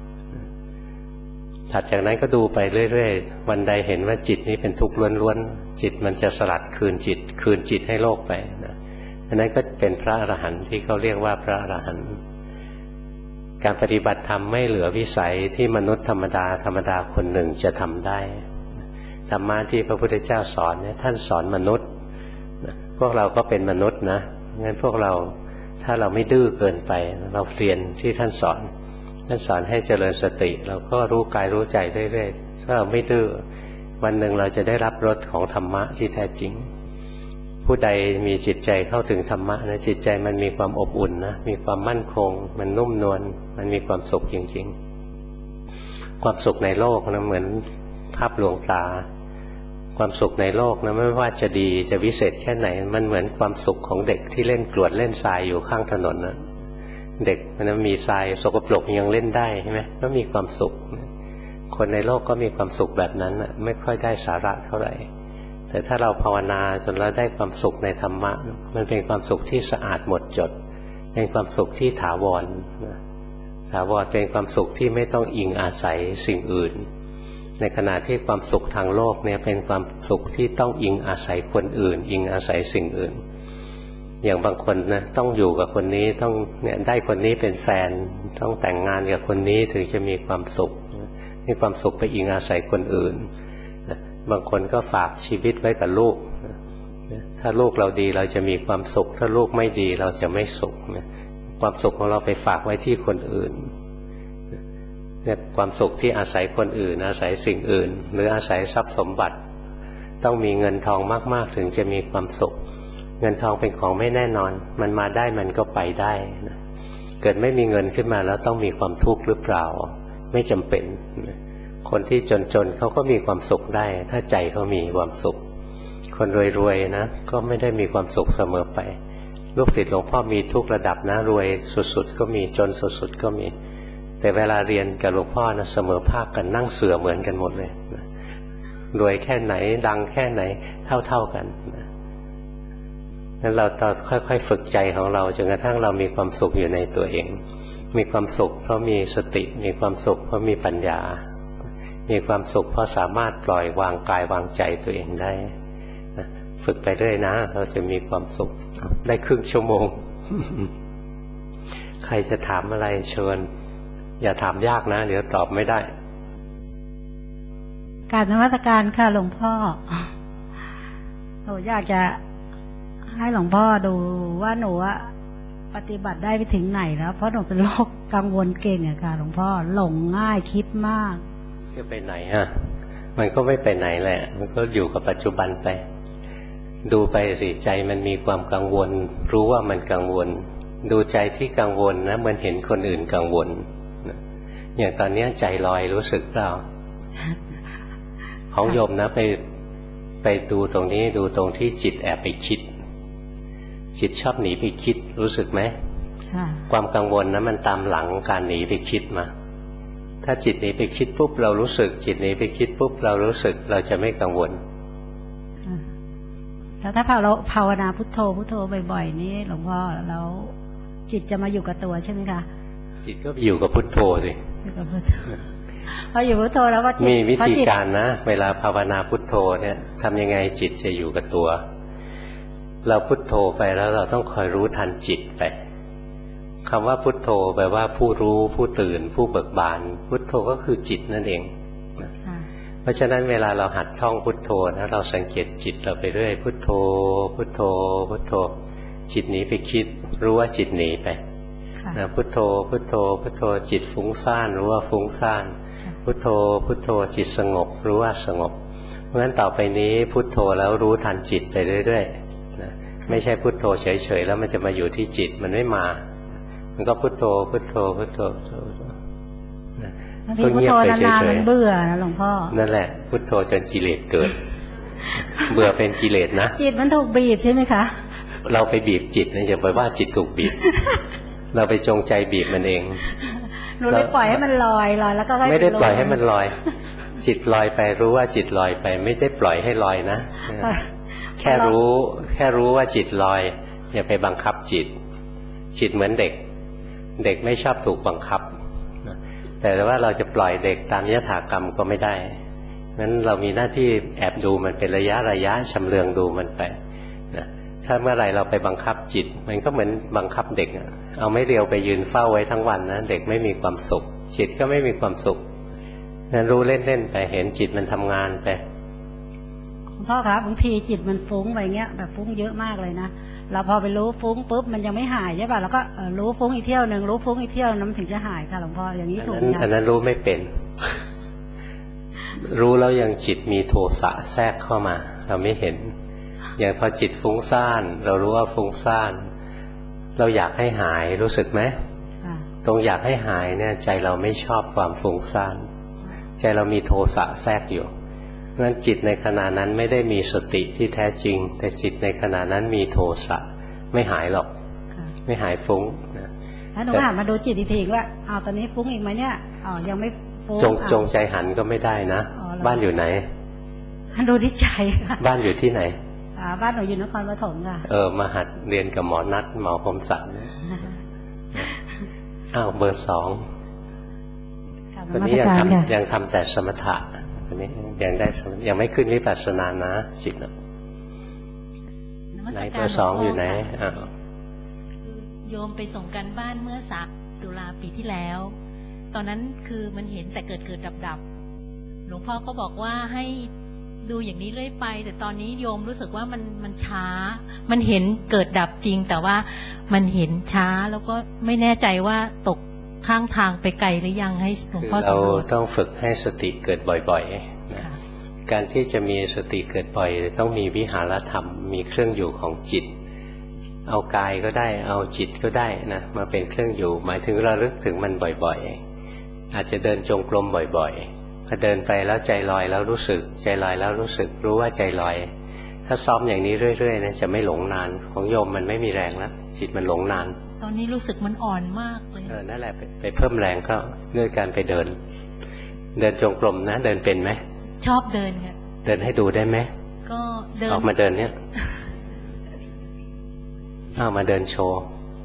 ถัดจากนั้นก็ดูไปเรื่อยๆวันใดเห็นว่าจิตนี้เป็นทุกข์ล้วนๆจิตมันจะสลัดคืนจิตคืนจิตให้โลกไปนะอันนั้นก็เป็นพระอรหันต์ที่เขาเรียกว่าพระอรหันต์การปฏิบัติธรรมไม่เหลือวิสัยที่มนุษย์ธรรมดาธรรมดาคนหนึ่งจะทำได้ธรรมะที่พระพุทธเจ้าสอนเนี่ยท่านสอนมนุษย์พวกเราก็เป็นมนุษย์นะงั้นพวกเราถ้าเราไม่ดื้อเกินไปเราเรียนที่ท่านสอนท่านสอนให้เจริญสติเราก็รู้กายรู้ใจเรื่อยๆถ้าเราไม่ดื้อวันหนึ่งเราจะได้รับรสของธรรมะที่แท้จริงผู้ใดมีจิตใจเข้าถึงธรรมะนะจิตใจมันมีความอบอุ่นนะมีความมั่นคงมันนุ่มนวลมันมีความสุขจริงๆความสุขในโลกนะเหมือนภาพลวงตาความสุขในโลกนะไม่ว่าจะดีจะวิเศษแค่ไหนมันเหมือนความสุขของเด็กที่เล่นกรวดเล่นทรายอยู่ข้างถนนนะเด็กมันมีทรายสกปรกยังเล่นได้ใช่ไหมก็มีความสุขคนในโลกก็มีความสุขแบบนั้นนะไม่ค่อยได้สาระเท่าไหร่แต่ถ้าเราภาวนาจนเราได้ความสุขในธรรมะมันเป็นความสุขที่สะอาดหมดจดเป็นความสุขที่ถาวรถาวรเป็นความสุขที่ไม่ต้องอิงอาศัยสิ่งอื่นในขณะที่ความสุขทางโลกเนี่ยเป็นความสุขที่ต้องอิงอาศัยคนอื่นอิงอาศัยสิ่งอื่นอย่างบางคนนะต้องอยู่กับคนนี้ต้องเนี่ยได้คนนี้เป็นแฟนต้องแต่งงานกับคนนี้ถึงจะมีความสุขมีความสุขไปอิงอาศัยคนอื่นบางคนก็ฝากชีวิตไว้กับลูกถ้าลูกเราดีเราจะมีความสุขถ้าลูกไม่ดีเราจะไม่สุขความสุขของเราไปฝากไว้ที่คนอื่นเนี่ยความสุขที่อาศัยคนอื่นอาศัยสิ่งอื่นหรืออาศัยทรัพย์สมบัติต้องมีเงินทองมากๆถึงจะมีความสุขเงินทองเป็นของไม่แน่นอนมันมาได้มันก็ไปได้นะเกิดไม่มีเงินขึ้นมาแล้วต้องมีความทุกข์หรือเปล่าไม่จำเป็นคนที่จนๆเขาก็มีความสุขได้ถ้าใจเขามีความสุขคนรวยๆนะก็ไม่ได้มีความสุขเสมอไปลูกศิษย์หลวงพ่อมีทุกระดับนะรวยสุดๆก็มีจนสุดๆก็มีแต่เวลาเรียนกับหลวงพ่อนะเสมอภาคกันนั่งเสือเหมือนกันหมดเลยรวยแค่ไหนดังแค่ไหนเท่าๆกันนั้นเราต้องค่อยๆฝึกใจของเราจนกระทั่งเรามีความสุขอยู่ในตัวเองมีความสุขเพราะมีสติมีความสุขเพราะมีปัญญามีความสุขเพราะสามารถปล่อยวางกายวางใจตัวเองได้ฝึกไปเรื่อยนะเราจะมีความสุขได้ครึ่งชั่วโมง ใครจะถามอะไรเชิญอย่าถามยากนะเดี๋ยวตอบไม่ได้กราบนมัสการค่ะหลวงพ่อหนูอยากจะให้หลวงพ่อดูว่าหนูปฏิบัติได้ไปถึงไหนแล้วเพราะหนูเป็นโรคกังวลเก่งอะค่ะหลวงพ่อหลงง่ายคิดมากจะไปไหนอะมันก็ไม่ไปไหนแหละมันก็อยู่กับปัจจุบันไปดูไปสิใจมันมีความกังวลรู้ว่ามันกังวลดูใจที่กังวลนะเหมือนเห็นคนอื่นกังวลอย่างตอนนี้ใจลอยรู้สึกเปล่า ของโยมนะไปไปดูตรงนี้ดูตรงที่จิตแอบไปคิดจิตชอบหนีไปคิดรู้สึกไหมความกังวลนะมันตามหลังการหนีไปคิดมาถ้าจิตหนีไปคิดปุ๊บเรารู้สึกจิตหนีไปคิดปุ๊บเรารู้สึกเราจะไม่กังวลแล้วถ้าเราภาวนาพุทโธพุทโธบ่อยๆนี่หลวงพ่อแล้วจิตจะมาอยู่กับตัวใช่ไหมคะจิตก็อยู่กับพุทโธสิอยู่กับพุทโธพออยู่พุทโธแล้วก็มีวิธีการนะเวลาภาวนาพุทโธเนี่ยทำยังไงจิตจะอยู่กับตัวเราพุทโธไปแล้วเราต้องคอยรู้ทันจิตไปคำว่าพุทโธแปลว่าผู้รู้ผู้ตื่นผู้เบิกบานพุทโธก็คือจิตนั่นเองเพราะฉะนั้นเวลาเราหัดท่องพุทโธนะเราสังเกตจิตเราไปเรื่อยพุทโธพุทโธพุทโธจิตหนีไปคิดรู้ว่าจิตหนีไปนะพุทโธพุทโธพุทโธจิตฟุ้งซ่านรู้ว่าฟุ้งซ่านพุทโธพุทโธจิตสงบรู้ว่าสงบเพราะฉะนั้นต่อไปนี้พุทโธแล้วรู้ทันจิตไปเรื่อยๆนะไม่ใช่พุทโธเฉยๆแล้วมันจะมาอยู่ที่จิตมันไม่มามันก็พุทโธพุทโธพุทโธบางทีพุทโธนานๆมันเบื่อนะหลวงพ่อนั่นแหละพุทโธจนกิเลสเกิดเบื่อเป็นกิเลสนะจิตมันถูกบีบใช่ไหมคะเราไปบีบจิตนะอย่าไปว่าจิตถูกบีบเราไปจงใจบีบมันเองหนูเลยปล่อยให้มันลอยลอยแล้วก็ไม่ได้ปล่อยให้มันลอยจิตลอยไปรู้ว่าจิตลอยไปไม่ได้ปล่อยให้ลอยนะแค่รู้แค่รู้ว่าจิตลอยอย่าไปบังคับจิตจิตเหมือนเด็กเด็กไม่ชอบถูกบังคับแต่ว่าเราจะปล่อยเด็กตามยถากรรมก็ไม่ได้งั้นเรามีหน้าที่แอบดูมันเป็นระยะระยะชำเลืองดูมันไปนะถ้าเมื่อไหร่เราไปบังคับจิตมันก็เหมือนบังคับเด็กเอาไม่เรียวไปยืนเฝ้าไว้ทั้งวันนะเด็กไม่มีความสุขจิตก็ไม่มีความสุขงั้นรู้เล่นๆไปเห็นจิตมันทำงานไปพ่อครับบางทีจิตมันฟุ้งไปเงี้ยแบบฟุ้งเยอะมากเลยนะเราพอไปรู้ฟุ้งปุ๊บมันยังไม่หายใช่ป่ะเราก็รู้ฟุ้งอีกเที่ยวหนึ่งรู้ฟุ้งอีกเที่ยวน้ำถึงจะหายค่ะหลวงพ่ออย่างนี้ถูกไหมอันนั้นรู้ไม่เป็น รู้แล้วยังจิตมีโทสะแทรกเข้ามาเราไม่เห็นอย่างพอจิตฟุ้งซ่านเรารู้ว่าฟุ้งซ่านเราอยากให้หายรู้สึกไหมตรงอยากให้หายเนี่ยใจเราไม่ชอบความฟุ้งซ่านใจเรามีโทสะแทรกอยู่งั้นจิตในขณะนั้นไม่ได้มีสติที่แท้จริงแต่จิตในขณะนั้นมีโทสะไม่หายหรอกไม่หายฟุ้งนะแล้วหนูหันมาดูจิตอีกทีว่าอ้าวตอนนี้ฟุ้งอีกไหมเนี่ยอ๋อยังไม่ฟุ้งจงจงใจหันก็ไม่ได้นะบ้านอยู่ไหนดูที่ใจบ้านอยู่ที่ไหนบ้านหนูอยู่นครปฐมค่ะเออมาหัดเรียนกับหมอนัทหมอคมสันอ้าวเบอร์สองตอนนี้ยังทำยังทำแต่สมถะตอนนี้ยังได้ยังไม่ขึ้นวิปัสสนานะจิตนะไหนเบอร์สองอยู่ไหนอ้าวโยมไปส่งกันบ้านเมื่อสามตุลาปีที่แล้วตอนนั้นคือมันเห็นแต่เกิดเกิดดับดับหลวงพ่อก็บอกว่าให้ดูอย่างนี้เรื่อยไปแต่ตอนนี้โยมรู้สึกว่ามันมันช้ามันเห็นเกิดดับจริงแต่ว่ามันเห็นช้าแล้วก็ไม่แน่ใจว่าตกข้างทางไปไกลหรือยังให้หลวงพ่อสอนเราต้องฝึกให้สติเกิดบ่อยๆนะการที่จะมีสติเกิดบ่อยต้องมีวิหารธรรมมีเครื่องอยู่ของจิตเอากายก็ได้เอาจิตก็ได้นะมาเป็นเครื่องอยู่หมายถึงระลึกถึงมันบ่อยๆอาจจะเดินจงกรมบ่อยๆพอเดินไปแล้วใจลอยแล้วรู้สึกใจลอยแล้วรู้สึกรู้ว่าใจลอยถ้าซ้อมอย่างนี้เรื่อยๆนะจะไม่หลงนานของโยมมันไม่มีแรงแล้วจิตมันหลงนานตอนนี้รู้สึกมันอ่อนมากเลยเออนั่นแหละไปไปเพิ่มแรงก็ด้วยการไปเดินเดินจงกรมนะเดินเป็นไหมชอบเดินค่ะเดินให้ดูได้ไหมก็เดินออกมาเดินเนี่ยเอามาเดินโชว์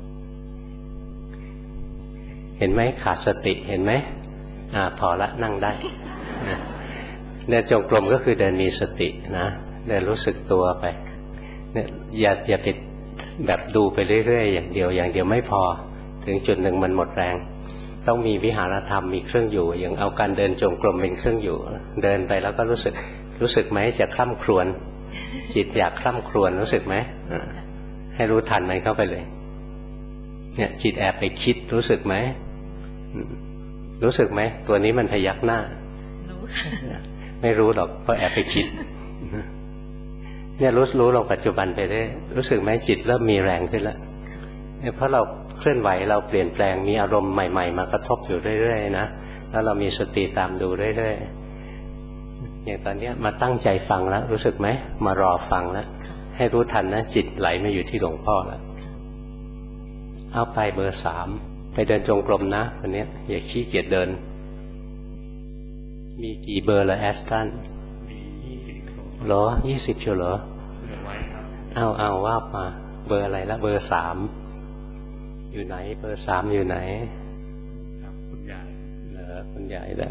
เห็นไหมขาดสติเห็นไหมอ่าพอละนั่งได้เดินจงกรมก็คือเดินมีสตินะเดินรู้สึกตัวไปเนี่ยอย่าอย่าไปแบบดูไปเรื่อยๆอย่างเดียวอย่างเดียวไม่พอถึงจุดหนึ่งมันหมดแรงต้องมีวิหารธรรมมีเครื่องอยู่อย่างเอาการเดินจงกรมเป็นเครื่องอยู่เดินไปแล้วก็รู้สึกรู้สึกไหมจะคล่ำครวญจิตอยากคล่ำครวญรู้สึกไหมให้รู้ทันมันเข้าไปเลยเนี่ยจิตแอบไปคิดรู้สึกไหมรู้สึกไหมตัวนี้มันพยักหน้าไม่รู้หรอกเพราะแอบไปคิดเนี่ยรู้รู้ลงปัจจุบันไปได้รู้สึกไหมจิตเริ่มมีแรงขึ้นแล้วเนี่ยเพราะเราเคลื่อนไหวเราเปลี่ยนแปลงมีอารมณ์ใหม่ๆมากระทบอยู่เรื่อยๆนะแล้วเรามีสติตามดูเรื่อยๆอย่างตอนนี้มาตั้งใจฟังแล้วรู้สึกไหมมารอฟังแล้วให้รู้ทันนะจิตไหลมาอยู่ที่หลวงพ่อแล้วเอาไปเบอร์สามไปเดินจงกรมนะวันนี้อย่าขี้เกียจเดินมีกี่เบอร์ละแอสตันมียี่สิบเหรอยี่สิบเชียวเหรอเอาเอาว่ามาเบอร์อะไรละเบอร์สามอยู่ไหนเบอร์สามอยู่ไหนครับคุณยายเหรอคุณยายเหรอ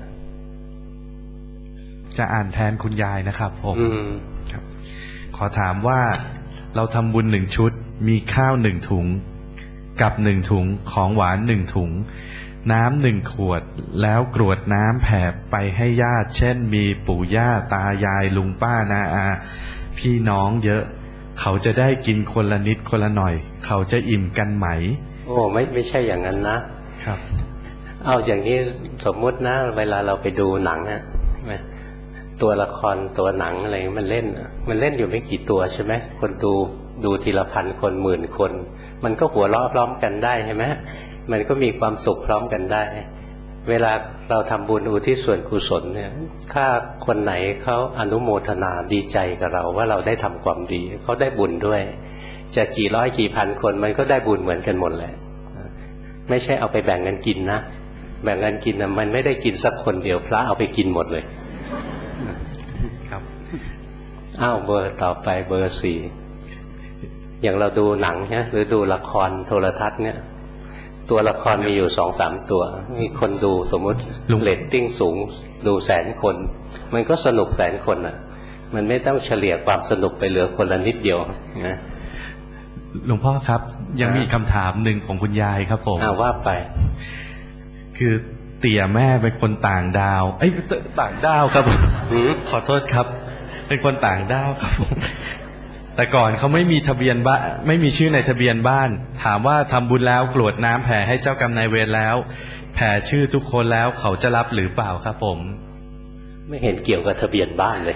จะอ่านแทนคุณยายนะครับผมครับขอถามว่าเราทำบุญหนึ่งชุดมีข้าวหนึ่งถุงกับหนึ่งถุงของหวานหนึ่งถุงน้ำหนึ่งขวดแล้วกรวดน้ำแผ่ไปให้ญาติเช่นมีปู่ย่าตายายลุงป้านาอาพี่น้องเยอะเขาจะได้กินคนละนิดคนละหน่อยเขาจะอิ่มกันไหมโอ้ไม่ไม่ใช่อย่างนั้นนะครับเอาอย่างนี้สมมุตินะเวลาเราไปดูหนังอะตัวละครตัวหนังอะไรมันเล่นมันเล่นอยู่ไม่กี่ตัวใช่ไหมคนดูดูทีละพันคนหมื่นคนมันก็หัวเราะพร้อมกันได้ใช่ไหมมันก็มีความสุขพร้อมกันได้เวลาเราทำบุญอุทิศส่วนกุศลเนี่ยถ้าคนไหนเขาอนุโมทนาดีใจกับเราว่าเราได้ทำความดีเขาได้บุญด้วยจะกี่ร้อยกี่พันคนมันก็ได้บุญเหมือนกันหมดแหละไม่ใช่เอาไปแบ่งกันกินนะแบ่งกันกินนะมันไม่ได้กินสักคนเดียวพระเอาไปกินหมดเลยครับอ้าวเบอร์ต่อไปเบอร์สี่อย่างเราดูหนังเนี่ยหรือดูละครโทรทัศน์เนี่ยตัวละครมีอยู่สองสามตัวมีคนดูสมมติเรตติ้งสูงดูแสนคนมันก็สนุกแสนคนอ่ะมันไม่ต้องเฉลี่ยความสนุกไปเหลือคนละนิดเดียวนะหลวงพ่อครับยังมีคำถามหนึ่งของคุณยายครับผมอ้าวว่าไปคือเตี่ยแม่เป็นคนต่างดาวเอ้ยต่างดาวครับขอโทษครับเป็นคนต่างดาวครับแต่ก่อนเขาไม่มีทะเบียนบ้านไม่มีชื่อในทะเบียนบ้านถามว่าทำบุญแล้วกรวดน้ำแผ่ให้เจ้ากรรมนายเวรแล้วแผ่ชื่อทุกคนแล้วเขาจะรับหรือเปล่าครับผมไม่เห็นเกี่ยวกับทะเบียนบ้านเลย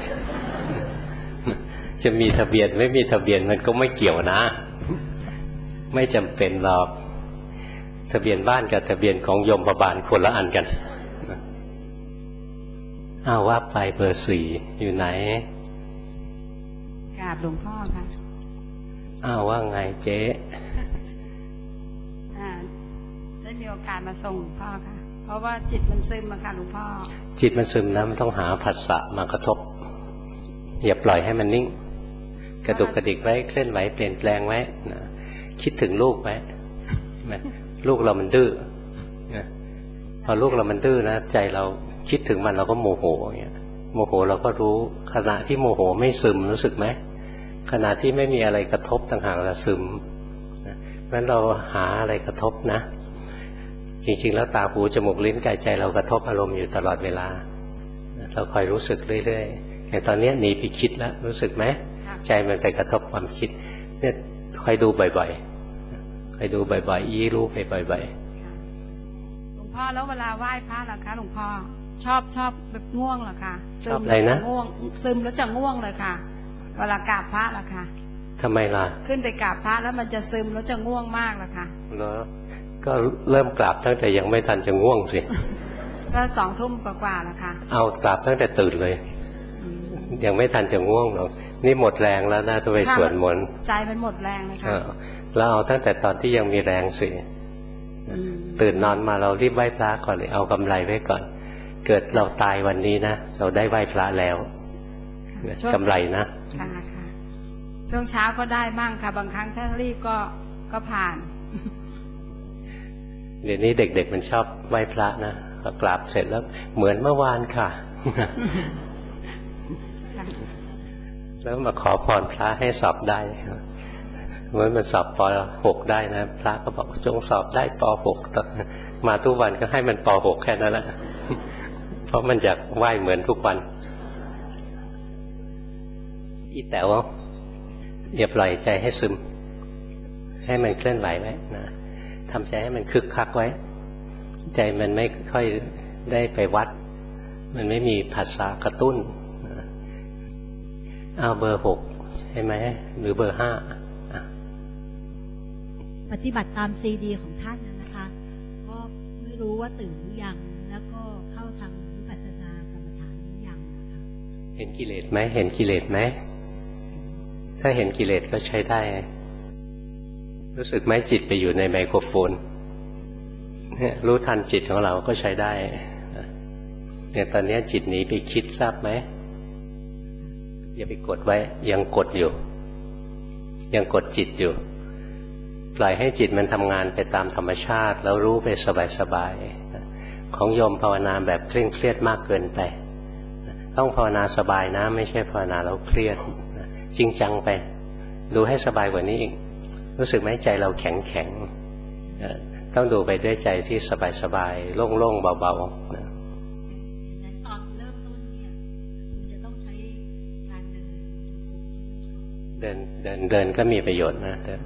จะมีทะเบียนไม่มีทะเบียนมันก็ไม่เกี่ยวนะไม่จำเป็นหรอกทะเบียนบ้านกับทะเบียนของยมบาลคนละอันกันอ้าวว่าไปเบอร์สี่อยู่ไหนกราบหลวงพ่อค่ะอ้าวว่าไงเจ๊ได้มีโอกาสมาส่งหลวงพ่อค่ะเพราะว่าจิตมันซึมอะค่ะหลวงพ่อจิตมันซึมนะมันต้องหาผัสสะมากระทบอย่าปล่อยให้มันนิ่งกระดุกกระดิกไว้เคลื่อนไหวเปลี่ยนแปลงไว้นะคิดถึงลูกไว้ลูกเรามันดื้อพอลูกเรามันดื้อนะใจเราคิดถึงมันเราก็โมโหอย่างเงี้ยโมโหเราก็รู้ขณะที่โมโหไม่ซึมรู้สึกไหมขณะที่ไม่มีอะไรกระทบต่างหากเราซึมเพราะฉะนั้นเราหาอะไรกระทบนะจริงๆแล้วตาหูจมูกลิ้นกายใจเรากระทบอารมณ์อยู่ตลอดเวลาเราคอยรู้สึกเรื่อยๆอย่างตอนนี้หนีไปคิดแล้วรู้สึกไหมใจมันไปกระทบความคิดเนี่ยคอยดูบ่อยๆคอยดูบ่อยๆยี่รู้ไปบ่อยๆหลวงพ่อแล้วเวลาไหว้พระล่ะคะหลวงพ่อชอบชอบแบบง่วงเหรอคะซึมอะไรนะง่วงซึมแล้วจะง่วงเลยค่ะเวลากราบพระล่ะคะทำไมล่ะขึ้นไปกราบพระแล้วมันจะซึมแล้วจะง่วงมากล่ะคะเหรอก็เริ่มกราบตั้งแต่ยังไม่ทันจะง่วงสิก็สองทุ่มกว่าๆล่ะคะเอากราบตั้งแต่ตื่นเลยยังไม่ทันจะง่วงหรอกนี่หมดแรงแล้วนะถ้าไปสวดมนต์ใจมันหมดแรงเลยค่ะแล้วเอาตั้งแต่ตอนที่ยังมีแรงสิตื่นนอนมาเรารีบไหว้พระก่อนเลยเอากำไรไว้ก่อนเกิดเราตายวันนี้นะเราได้ไหว้พระแล้วกำไรนะค่ะค่ะช่วงเช้าก็ได้มั่งค่ะบางครั้งถ้ารีบก็ก็ผ่านเดี๋ยวนี้เด็กๆมันชอบไหว้พระนะพอกราบเสร็จแล้วเหมือนเมื่อวานค่ะแล้วมาขอพรพระให้สอบได้เหมือนมันสอบป.หกได้นะพระก็บอกจงสอบได้ป.หกมาทุกวันก็ให้มันป.หกแค่นั้นแหละเพราะมันอยากไหว้เหมือนทุกวันอีแต๋วอย่าปล่อยใจให้ซึมให้มันเคลื่อนไหวไว้นะทำใจให้มันคึกคักไว้ใจมันไม่ค่อยได้ไปวัดมันไม่มีภาษากระตุ้นเอาเบอร์หกใช่ไหมหรือเบอร์ห้าปฏิบัติตามซีดีของท่านนะคะก็ไม่รู้ว่าตื่นหรือยังแล้วก็เข้าทางวิปัสสนากรรมฐานหรือยังนะคะเห็นกิเลสไหมเห็นกิเลสไหมถ้าเห็นกิเลสก็ใช้ได้รู้สึกไหมจิตไปอยู่ในไมโครโฟนรู้ทันจิตของเราก็ใช้ได้เนี่ยตอนนี้จิตหนีไปคิดทราบไหมอย่าไปกดไว้ยังกดอยู่ยังกดจิตอยู่ปล่อยให้จิตมันทำงานไปตามธรรมชาติแล้วรู้ไปสบายๆของโยมภาวนาแบบเคร่งเครียดมากเกินไปต้องภาวนาสบายนะไม่ใช่ภาวนาแล้วเครียดจริงจังไปดูให้สบายกว่านี้อีกรู้สึกไหมใจเราแข็งแข็งต้องดูไปด้วยใจที่สบายสบายโล่งๆเบาๆนะตอนเริ่มต้นเนี่ยคุณจะต้องใช้การเดินเดินเดินเดินก็มีประโยชน์นะเดิน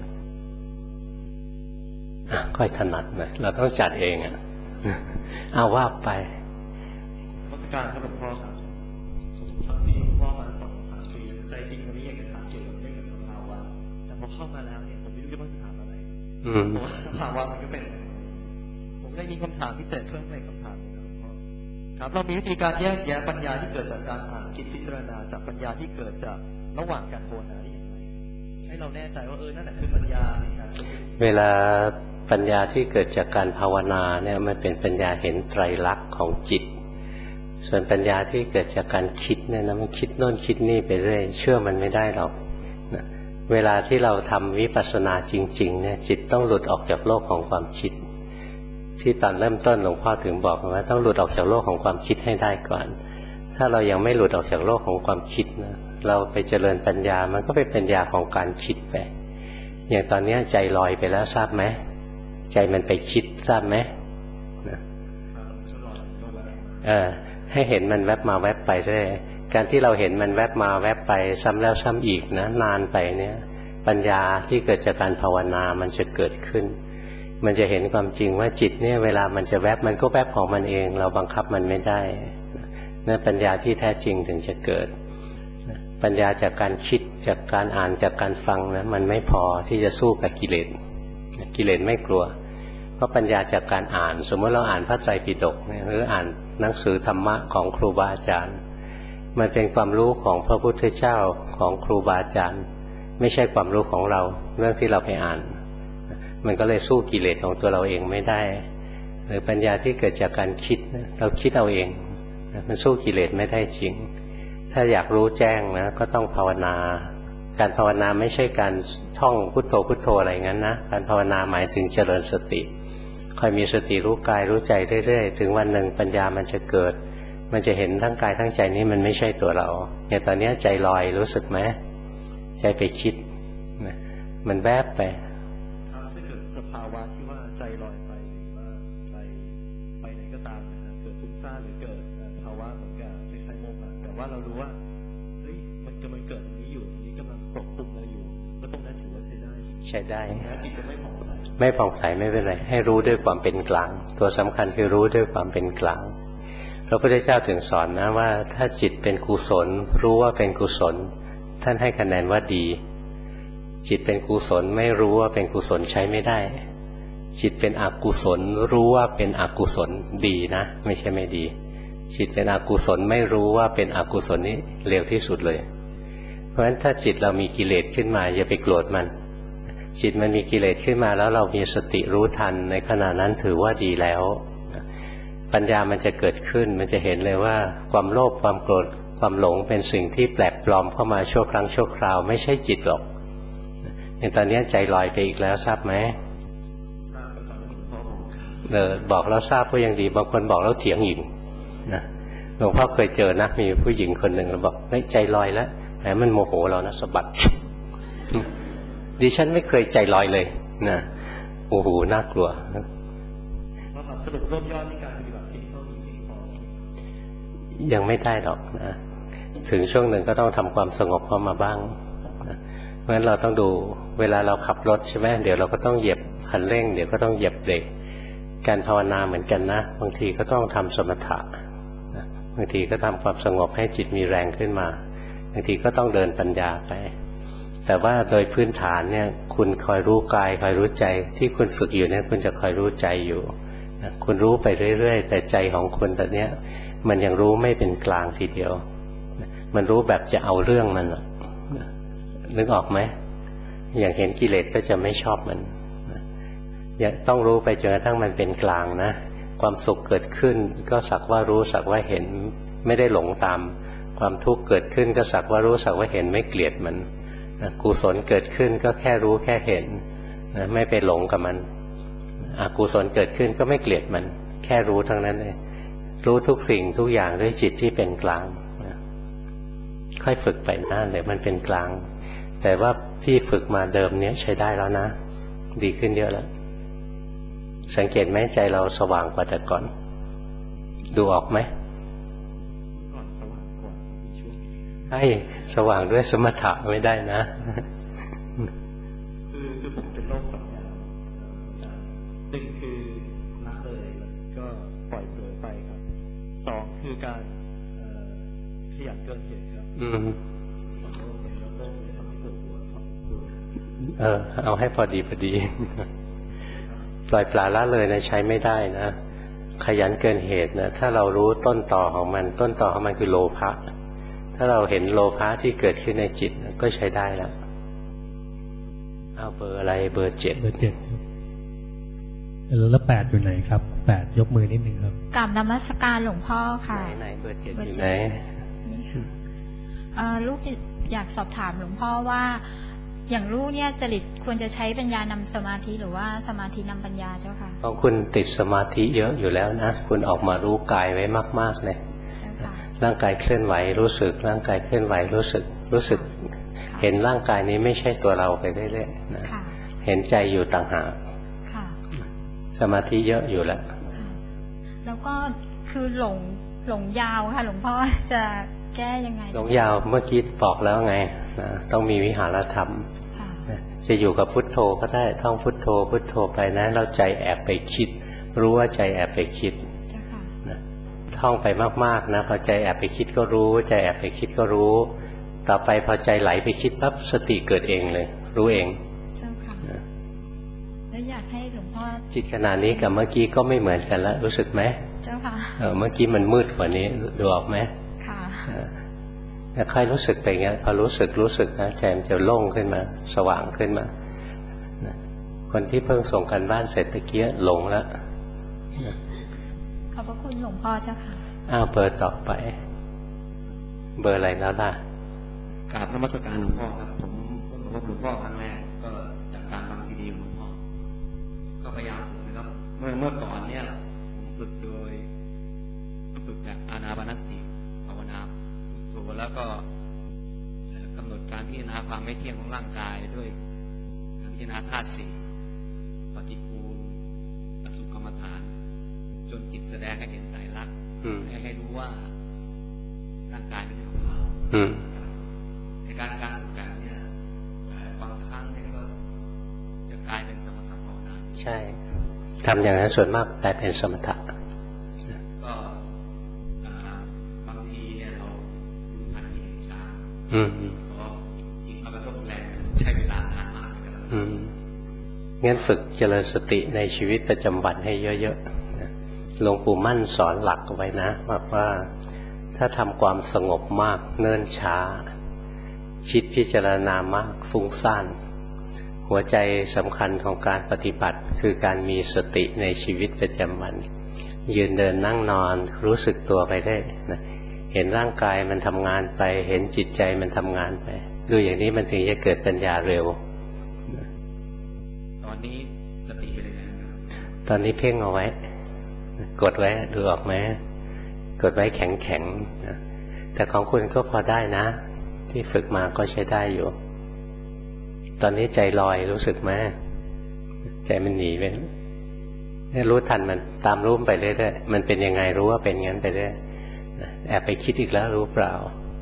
ค่อยถนัดหน่อยเราต้องจัดเองอ่ะเอาว่าไปราชการครับหลวงพ่อครับฟังซีหลวงพ่อมาสองสามปีใจจริงวันนี้อยากจะถามเกี่ยวกับเรื่องสภาวะแต่พอเข้ามาแล้วเนี่ยผมไม่รู้จะว่าจะถามอะไรเพราะสภาวะมันก็เป็นผมได้มีคำถามพิเศษเพิ่มในคำถามนี้นะหลวงพ่อครับเรามีวิธีการแยกแยะปัญญาที่เกิดจากการอ่านคิดพิจารณาจากปัญญาที่เกิดจากระหว่างการภาวนาได้อย่างไรให้เราแน่ใจว่าเออนั่นแหละคือปัญญาในการเวลาปัญญาที่เกิดจากการภาวนาเนี่ยมันเป็นปัญญาเห็นไตรลักษณ์ของจิตส่วนปัญญาที่เกิดจากการคิดเนี่ยนะมันคิดโน่นคิดนี่ไปเรื่อยเชื่อมันไม่ได้หรอกนะเวลาที่เราทำวิปัสสนาจริงๆเนี่ยจิตต้องหลุดออกจากโลกของความคิดที่ตอนเริ่มต้นหลวงพ่อถึงบอกว่าต้องหลุดออกจากโลกของความคิดให้ได้ก่อนถ้าเรายังไม่หลุดออกจากโลกของความคิดนะเราไปเจริญปัญญามันก็เป็นปัญญาของการคิดไปอย่างตอนนี้ใจลอยไปแล้วทราบไหมใจมันไปคิดทราบไหมนะเออให้เห็นมันแวบมาแวบไปเรื่อยการที่เราเห็นมันแวบมาแวบไปซ้ำแล้วซ้ำอีกนะนานไปเนี่ยปัญญาที่เกิดจากการภาวนามันจะเกิดขึ้นมันจะเห็นความจริงว่าจิตเนี่ยเวลามันจะแวบมันก็แวบของมันเองเราบังคับมันไม่ได้นั่นปัญญาที่แท้จริงถึงจะเกิดปัญญาจากการคิดจากการอ่านจากการฟังนะมันไม่พอที่จะสู้กับกิเลสกิเลสไม่กลัวเพราะปัญญาจากการอ่านสมมติเราอ่านพระไตรปิฎกหรืออ่านหนังสือธรรมะของครูบาอาจารย์มันเป็นความรู้ของพระพุทธเจ้าของครูบาอาจารย์ไม่ใช่ความรู้ของเราเรื่องที่เราไปอ่านมันก็เลยสู้กิเลสของตัวเราเองไม่ได้หรือปัญญาที่เกิดจากการคิดเราคิดเอาเองมันสู้กิเลสไม่ได้จริงถ้าอยากรู้แจ้งนะก็ต้องภาวนาการภาวนาไม่ใช่การท่องพุทโธพุทโธอะไรงั้นนะการภาวนาหมายถึงเจริญสติคอยมีสติรู้กายรู้ใจเรื่อยๆถึงวันหนึ่งปัญญามันจะเกิดมันจะเห็นทั้งกายทั้งใจนี้มันไม่ใช่ตัวเราเนี่ยตอนนี้ใจลอยรู้สึกไหมใจไปคิดมันแวบไปถ้าเกิดสภาวะที่ว่าใจลอยไปหรือว่าใจไปไหนก็ตามนะเกิดฟุ้งซ่านหรือเกิดภาวะเหมือนกับคล้ายๆโมหะแต่ว่าเรารู้ว่าเฮ้ยมันกำลังเกิดตรงนี้อยู่ตรงนี้กำลังปกคลุมเราอยู่ก็ตรงนั้นถือว่าใช้ได้ใช้ได้จิตจะไม่ผ่องใสไม่ผ่องใสไม่เป็นไรให้รู้ด้วยความเป็นกลางตัวสำคัญคือรู้ด้วยความเป็นกลางพระพุทธเจ้าถึงสอนนะว่าถ้าจิตเป็นกุศลรู้ว่าเป็นกุศลท่านให้คะแนนว่าดีจิตเป็นกุศลไม่รู้ว่าเป็นกุศลใช้ไม่ได้จิตเป็นอกุศลรู้ว่าเป็นอกุศลดีนะไม่ใช่ไม่ดีจิตเป็นอกุศลไม่รู้ว่าเป็นอกุศลนี่เร็วที่สุดเลยเพราะฉะนั้นถ้าจิตเรามีกิเลสขึ้นมาอย่าไปโกรธมันจิตมันมีกิเลสขึ้นมาแล้วเรามีสติรู้ทันในขณะนั้นถือว่าดีแล้วปัญญามันจะเกิดขึ้นมันจะเห็นเลยว่าความโลภความโกรธความหลงเป็นสิ่งที่แปลกปลอมเข้ามาชั่วครั้งชั่วคราวไม่ใช่จิตหรอกอย่างตอนนี้ใจลอยไปอีกแล้วทราบไหมทราบตอนนี้หลวงพ่อบอกเออบอกแล้วทราบก็ยังดีบางคนบอกแล้วเถียงอีกนะหลวงพ่อเคยเจอนะมีผู้หญิงคนหนึ่งเราบอกเฮ้ยใจลอยแล้วแหมมันโมโหเรานะสะบัดดิฉันไม่เคยใจลอยเลยนะโอ้โหน่ากลัวสรุปรวบยอดในการปฏิบัติที่เท่านี้พอใช่ไหมยังไม่ได้หรอกนะถึงช่วงหนึ่งก็ต้องทำความสงบเข้ามาบ้างนะเพราะฉะนั้นเราต้องดูเวลาเราขับรถใช่ไหมเดี๋ยวเราก็ต้องเหยียบคันเร่งเดี๋ยวก็ต้องเหยียบเบรกการภาวนาเหมือนกันนะบางทีก็ต้องทำสมถะนะบางทีก็ทำความสงบให้จิตมีแรงขึ้นมาบางทีก็ต้องเดินปัญญาไปแต่ว่าโดยพื้นฐานเนี่ยคุณคอยรู้กายคอยรู้ใจที่คุณฝึกอยู่เนี่ยคุณจะคอยรู้ใจอยู่คุณรู้ไปเรื่อยๆแต่ใจของคุณตอนนี้มันยังรู้ไม่เป็นกลางทีเดียวมันรู้แบบจะเอาเรื่องมันนึกออกไหมอย่างเห็นกิเลสก็จะไม่ชอบมันต้องรู้ไปจนกระทั่งมันเป็นกลางนะความสุขเกิดขึ้นก็สักว่ารู้สักว่าเห็นไม่ได้หลงตามความทุกข์เกิดขึ้นก็สักว่ารู้สักว่าเห็นไม่เกลียดมันกุศลเกิดขึ้นก็แค่รู้แค่เห็นไม่ไปหลงกับมันอกุศลเกิดขึ้นก็ไม่เกลียดมันแค่รู้ทั้งนั้นเลยรู้ทุกสิ่งทุกอย่างด้วยจิตที่เป็นกลางค่อยฝึกไปนั่นเลยมันเป็นกลางแต่ว่าที่ฝึกมาเดิมเนี้ยใช้ได้แล้วนะดีขึ้นเยอะแล้วสังเกตไหมใจเราสว่างกว่าแต่ก่อนดูออกไหมก่อนสว่างกว่าช่วงใช่สว่างด้วยสมถะไม่ได้นะคือคือผมเป็นโรคสองอย่างหนึ่งคือละเลยแล้วก็ปล่อยเผลอไปครับสองคือการขยันเกินเหตุครับอืมสองโรคเนี่ยแล้วโรคนี้ทำให้ปวดหัวพอสมควรเออเอาให้พอดีพอดีปล่อยปละละเลยนะใช้ไม่ได้นะขยันเกินเหตุนะถ้าเรารู้ต้นต่อของมันต้นต่อของมันคือโลภะถ้าเราเห็นโลภะที่เกิดขึ้นในจิตก็ใช้ได้แล้วเอาเบอร์อะไรเบอร์เจ็ดเบอร์เจ็ดแล้วแปดอยู่ไหนครับแปดยกมือนิดนึงครับกราบนมัสการหลวงพ่อค่ะไหนเบอร์เจ็ดอยู่ไหนลูกอยากสอบถามหลวงพ่อว่าอย่างลูกเนี่ยจริตควรจะใช้ปัญญานำสมาธิหรือว่าสมาธินำปัญญาเจ้าค่ะเพราะคุณติดสมาธิเยอะอยู่แล้วนะคุณออกมารู้กายไว้มากๆเลยร่างกายเคลื่อนไหวรู้สึกร่างกายเคลื่อนไหวรู้สึกรู้สึกเห็นร่างกายนี้ไม่ใช่ตัวเราไปเรื่อยๆนะเห็นใจอยู่ต่างหากสมาธิเยอะอยู่แล้วแล้วก็คือหลงหลงยาวค่ะหลวงพ่อจะแก้ยังไงหลงยาวเมื่อกี้บอกแล้วไงนะต้องมีวิหารธรรมจะอยู่กับพุทโธก็ได้ท่องพุทโธพุทโธไปนะเราใจแอบไปคิดรู้ว่าใจแอบไปคิดนะท่องไปมากๆนะพอใจแอบไปคิดก็รู้ใจแอบไปคิดก็รู้ต่อไปพอใจไหลไปคิดปั๊บสติเกิดเองเลยรู้เองแล้วอยากให้หลวงพ่อจิตขนาดนี้กับเมื่อกี้ก็ไม่เหมือนกันแล้วรู้สึกไหมเจ้าค่ะเออเมื่อกี้มันมืดกว่านี้ดูออกไหมค่ะแล้วค่อยรู้สึกไปอย่างเงี้ยพอรู้สึกรู้สึกนะใจมันจะโล่งขึ้นมาสว่างขึ้นมาคนที่เพิ่งส่งกันบ้านเสร็จตะเกียหลงแล้วขอบพระคุณหลวงพ่อเจ้าค่ะอ้าวเบอร์ต่อไปเบอร์อะไรแล้วล่ะกราบนมัสการหลวงพ่อครับผมเพิ่งพบหลวงพ่อครั้งแรกก็จากการฟังซีดีของหลวงพ่อก็พยายามฝึกนะครับเมื่อเมื่อก่อนเนี่ยผมฝึกโดยฝึกแบบอานาปานสติภาวนาถูกแล้วก็กำหนดการพิจารณาความไม่เที่ยงของร่างกายด้วยการพิจารณาธาตุสี่ปฏิกูลอสุภกรรมฐานจนจิตแสดงให้เห็นไตรลักษณ์ให้ให้รู้ว่าร่างกายไม่ใช่ของเราในการการฝึกแบบนี้บางครั้งเนี่ยก็จะกลายเป็นสมถะภาวนาใช่ทำอย่างนั้นส่วนมากกลายเป็นสมถะก็บางทีเนี่ยเราดูทันเหตุช้าเพราะจิตมันกระทบแรงใช้เวลานานมากเลยครับงั้นฝึกเจริญสติในชีวิตประจำวันให้เยอะๆหลวงปู่มั่นสอนหลักเอาไว้นะบอกว่าถ้าทำความสงบมากเนิ่นช้าคิดพิจารณามากฟุ้งซ่านหัวใจสำคัญของการปฏิบัติคือการมีสติในชีวิตประจำวันยืนเดินนั่งนอนรู้สึกตัวไปได้นะเห็นร่างกายมันทำงานไปเห็นจิตใจมันทำงานไปดูอย่างนี้มันถึงจะเกิดปัญญาเร็วตอนนี้สติเป็นยังไงครับตอนนี้เพ่งเอาไว้กดไว้ดูออกไหมกดไว้แข็งแข็งนะแต่ของคุณก็พอได้นะที่ฝึกมาก็ใช้ได้อยู่ตอนนี้ใจลอยรู้สึกไหมใจมันหนีไปนี่รู้ทันมันตามรู้ไปเรื่อยๆมันเป็นยังไงรู้ว่าเป็นงั้นไปเรื่อยแอบไปคิดอีกแล้วรู้เปล่า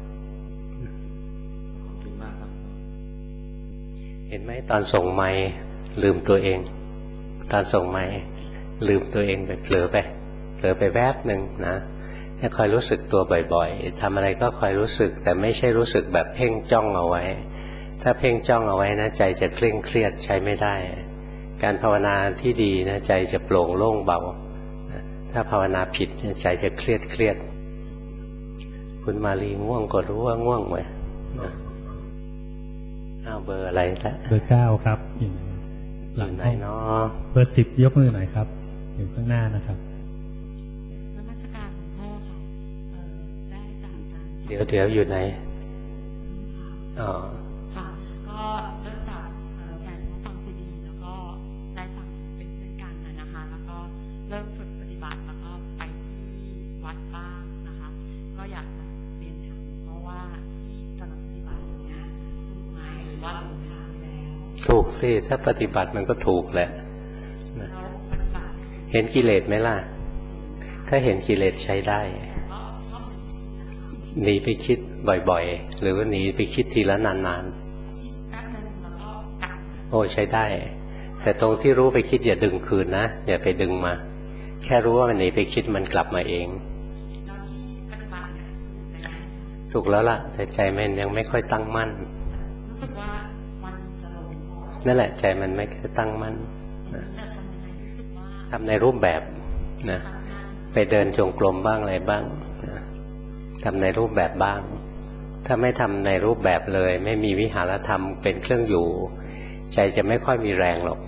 เห็นไหมตอนส่งไมค์ลืมตัวเองตอนส่งไมค์ลืมตัวเองไปเผลอไปเผลอไปแวบหนึ่งนะให้คอยรู้สึกตัวบ่อยๆทำอะไรก็คอยรู้สึกแต่ไม่ใช่รู้สึกแบบเพ่งจ้องเอาไว้ถ้าเพ่งจ้องเอาไว้นะใจจะเคร่งเครียดใช้ไม่ได้การภาวนาที่ดีนะใจจะโปร่งโล่งเบาถ้าภาวนาผิดใจจะเครียดเครียดคุณมาลีง่วงก็รู้ว่าง่วงไว้อ้าวเบอร์อะไรละเบอร์เก้าครับอยู่หลังไหนเนาะเบอร์สิบยกมือหน่อยครับอยู่ข้างหน้านะครับนมัสการหลวงพ่อค่ะได้จากการเดี๋ยวเดี๋ยวอยู่ไหนอ๋อค่ะก็เริ่มจากแฟนเขาฟังซีดีแล้วก็ได้ฟังเป็นเพื่อนกันนะคะแล้วก็เริ่มฝึกปฏิบัติแล้วก็ไปที่วัดบ้างนะคะก็อยากจะเรียนถามเพราะว่าที่กำลังปฏิบัติเนี่ยถูกไหมหรือว่าหลงทางแล้วถูกสิถ้าปฏิบัติมันก็ถูกแหละเห็นกิเลสไหมล่ะถ้าเห็นกิเลสใช้ได้หนีไปคิดบ่อยๆหรือว่าหนีไปคิดทีละนานๆโอ้ใช้ได้แต่ตรงที่รู้ไปคิดอย่าดึงคืนนะอย่าไปดึงมาแค่รู้ว่ามันหนีไปคิดมันกลับมาเองถูกแล้วล่ะแต่ใจมันยังไม่ค่อยตั้งมั่นนั่นแหละใจมันไม่ค่อยตั้งมั่นทำในรูปแบบนะไปเดินจงกรมบ้างอะไรบ้างนะทำในรูปแบบบ้างถ้าไม่ทำในรูปแบบเลยไม่มีวิหารธรรมเป็นเครื่องอยู่ใจจะไม่ค่อยมีแรงหรอก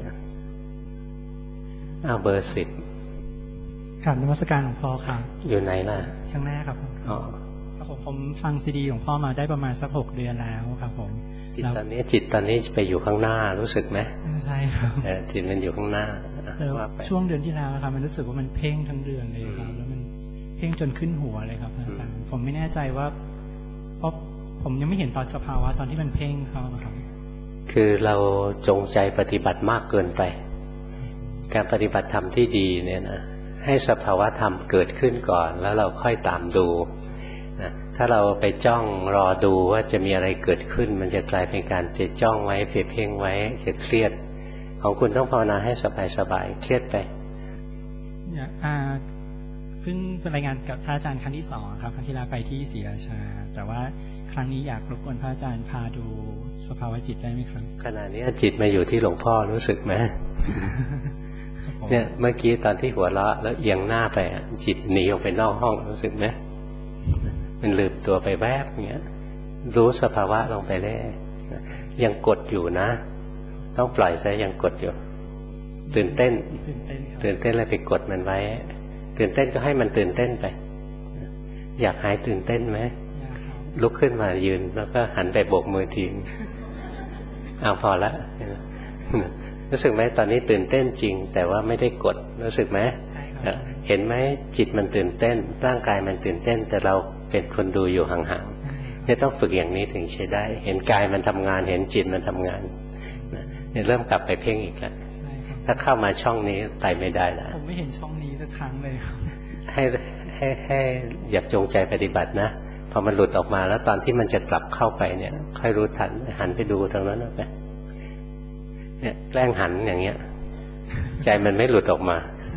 อ้าวเบอร์สิบกราบนมัสการหลวงพ่อครับอยู่ไหนล่ะข้างหน้าครับอ๋อครับผมผมฟังซีดีหลวงพ่อมาได้ประมาณสักหกเดือนแล้วครับผมจิตตอนนี้จิตตอนนี้ไปอยู่ข้างหน้ารู้สึกไหมใช่ครับจิตมันอยู่ข้างหน้าช่วงเดือนที่แล้วครับมันรู้สึกว่ามันเพ่งทั้งเดือนเลยครับแล้วมันเพ่งจนขึ้นหัวเลยครับอาจารย์ผมไม่แน่ใจว่าเพราะผมยังไม่เห็นตอนสภาวะตอนที่มันเพ่งเขาครับคือเราจงใจปฏิบัติมากเกินไปการปฏิบัติธรรมที่ดีเนี่ยนะให้สภาวะธรรมเกิดขึ้นก่อนแล้วเราค่อยตามดูนะถ้าเราไปจ้องรอดูว่าจะมีอะไรเกิดขึ้นมันจะกลายเป็นการไปจ้องไว้ไปเพ่งไว้จะเครียดของคุณต้องภาวนาให้สบายๆเครียดไปอ่าซึ่งเป็นรายงานกับพระอาจารย์ครั้งที่สองครับครั้งที่แล้วไปที่ศรีราชาแต่ว่าครั้งนี้อยากรบกวนพระอาจารย์พาดูสภาวะจิตได้ไหมครับขณะนี้จิตมาอยู่ที่หลวงพ่อรู้สึกไหม เนี่ยเมื่อกี้ตอนที่หัวเราะแล้วเอียงหน้าไปจิตหนีออกไปนอกห้องรู้สึกไหมมันลืมตัวไปแวบเงี้ยรู้สภาวะลงไปเลยยังกดอยู่นะต้องปล่อยซะยังกดอยู่ตื่นเต้นตื่นเต้นเลยไปกดมันไว้ตื่นเต้นก็ให้มันตื่นเต้นไปอยากหายตื่นเต้นไหมลุกขึ้นมายืนแล้วก็หันไปโบกมือทีเอาพอละรู้สึกไหมตอนนี้ตื่นเต้นจริงแต่ว่าไม่ได้กดรู้สึกไหมเห็นไหมจิตมันตื่นเต้นร่างกายมันตื่นเต้นแต่เราเป็นคนดูอยู่ห่างๆเนี่ยต้องฝึกอย่างนี้ถึงใช้ได้เห็นกายมันทำงานเห็นจิตมันทำงานเนี่ยเริ่มกลับไปเพ่งอีกแล้วถ้าเข้ามาช่องนี้ไปไม่ได้แล้วผมไม่เห็นช่องนี้สักครั้งเลยครับให้ให้ให้อย่าจงใจปฏิบัตินะพอมันหลุดออกมาแล้วตอนที่มันจะกลับเข้าไปเนี่ยค่อยรู้ทันหันไปดูตรงนั้นไปเนี่ยแกล้งหันอย่างเงี้ยใจมันไม่หลุดออกมา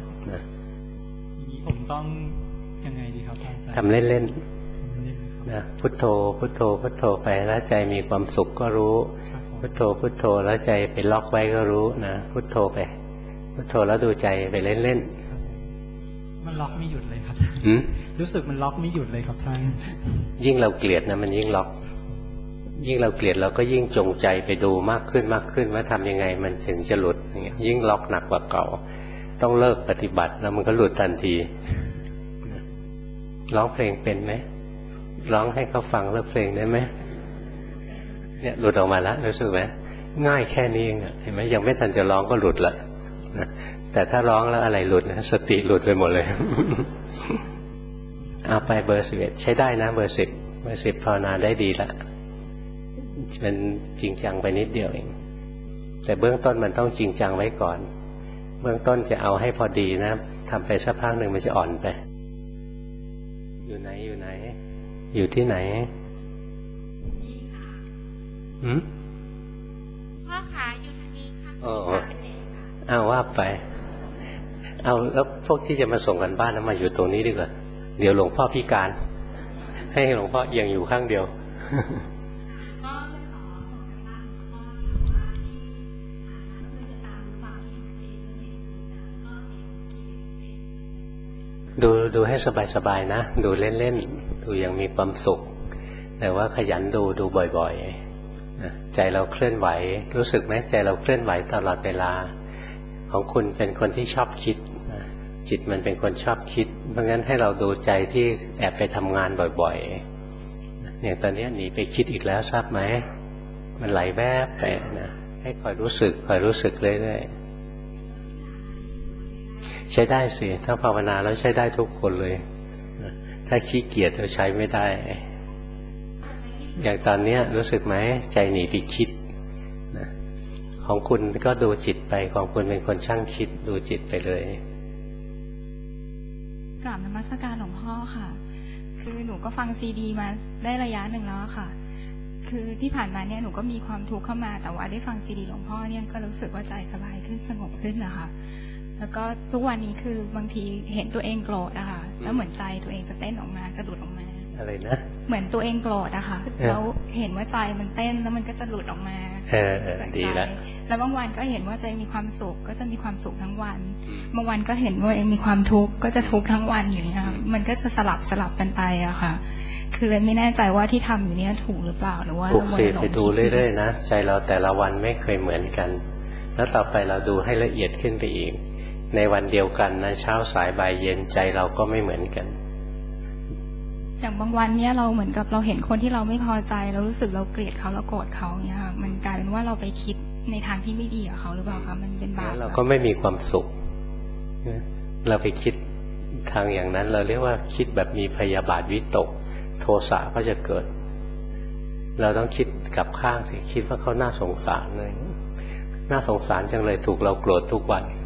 ผมต้องยังไงดีครับอาจารย์ทำเล่นๆนะพุทโธพุทโธพุทโธไปแล้วใจมีความสุขก็รู้พุทโธพุทโธแล้วใจไปล็อกไว้ก็รู้นะพุทโธไปพุทโธแล้วดูใจไปเล่นๆมันล็อกไม่หยุดเลยครับรู้สึกมันล็อกไม่หยุดเลยครับท่านยิ่งเราเกลียดนะมันยิ่งล็อกยิ่งเราเกลียดเราก็ยิ่งจงใจไปดูมากขึ้นมากขึ้นว่าทำยังไงมันถึงจะหลุดอย่างเงี้ยยิ่งล็อกหนักกว่าเก่าต้องเลิกปฏิบัติแล้วมันก็หลุดทันทีร้องเพลงเป็นไหมร้องให้เขาฟังเลิกเพลงได้ไหมเนี่ยหลุดออกมาแล้วรู้สึกไหมง่ายแค่นี้เองเห็นไหมยังไม่ทันจะร้องก็หลุดละนะแต่ถ้าร้องแล้วอะไรหลุดนะสติหลุดไปหมดเลยเอาไปเบอร์สิบเอ็ดใช้ได้นะเบอร์สิบเบอร์สิบภาวนาได้ดีละมันจริงจังไปนิดเดียวเองแต่เบื้องต้นมันต้องจริงจังไว้ก่อนเบื้องต้นจะเอาให้พอดีนะทำไปสักพักหนึ่งมันจะอ่อนไปอยู่ไหนอยู่ไหนอยู่ที่ไหนหืมพ่อขาอยู่ทางนี้ค่ะอ๋อเอาว่าไปเอาแล้วพวกที่จะมาส่งกันบ้านนะมาอยู่ตรงนี้ดีกว่าเดี๋ยวหลวงพ่อพิการให้หลวงพ่อเอียงอยู่ข้างเดียวก็จะขอส่งกันบ้านหลวงพ่อถามว่าที่เพื่อจะตามหรือเปล่าที่เจนเองก็เห็นดูดูให้สบายๆนะดูเล่นๆดูยังมีความสุขแต่ว่าขยันดูดูบ่อยๆใจเราเคลื่อนไหวรู้สึกไหมใจเราเคลื่อนไหวตลอดเวลาของคุณเป็นคนที่ชอบคิดจิตมันเป็นคนชอบคิดเพราะงั้นให้เราดูใจที่แอบไปทำงานบ่อยๆอย่างตอนนี้หนีไปคิดอีกแล้วทราบไหมมันไหลแวบไปนะให้คอยรู้สึกคอยรู้สึกเรื่อยๆใช้ได้สิถ้าภาวนาแล้วใช้ได้ทุกคนเลยถ้าขี้เกียจเราใช้ไม่ได้อย่างตอนนี้รู้สึกไหมใจหนีไปคิดนะของคุณก็ดูจิตไปของคุณเป็นคนช่างคิดดูจิตไปเลยกราบนมัสการหลวงพ่อค่ะคือหนูก็ฟังซีดีมาได้ระยะหนึ่งแล้วค่ะคือที่ผ่านมาเนี่ยหนูก็มีความทุกข์เข้ามาแต่ว่าได้ฟังซีดีหลวงพ่อเนี่ยก็รู้สึกว่าใจสบายขึ้นสงบขึ้นนะคะแล้วก็ทุกวันนี้คือบางทีเห็นตัวเองโกรธอะค่ะแล้วเหมือนใจตัวเองจะเต้นออกมาจะหลุดออกมาอะไรนะเหมือนตัวเองโกรธอะค่ะแล้วเห็นว่าใจมันเต้นแล้วมันก็จะหลุดออกมาจากใจแล้วบางวันก็เห็นว่าตัวเองมีความสุขก็จะมีความสุขทั้งวันบางวันก็เห็นว่าเองมีความทุกข์ก็จะทุกข์ทั้งวันอยู่เนี่ยมันก็จะสลับสลับกันไปอะค่ะคือเลยไม่แน่ใจว่าที่ทำอยู่เนี่ยถูกหรือเปล่าหรือว่าถูกสิไปดูเรื่อยๆนะใจเราแต่ละวันไม่เคยเหมือนกันแล้วต่อไปเราดูให้ละเอียดขึ้นไปอีกในวันเดียวกันนะเช้าสายบ่ายเย็นใจเราก็ไม่เหมือนกันอย่างบางวันเนี่ยเราเหมือนกับเราเห็นคนที่เราไม่พอใจเรารู้สึกเราเกลียดเขาเราโกรธเขาเนี่ยค่ะมันกลายเป็นว่าเราไปคิดในทางที่ไม่ดีกับเขาหรือเปล่าคะมันเป็นบาปเราก็ไม่มีความสุขเราไปคิดทางอย่างนั้นเราเรียกว่าคิดแบบมีพยาบาทวิตกโทสะก็จะเกิดเราต้องคิดกลับข้างสิคิดว่าเขาน่าสงสารเลยน่าสงสารจังเลยถูกเราโกรธทุกวัน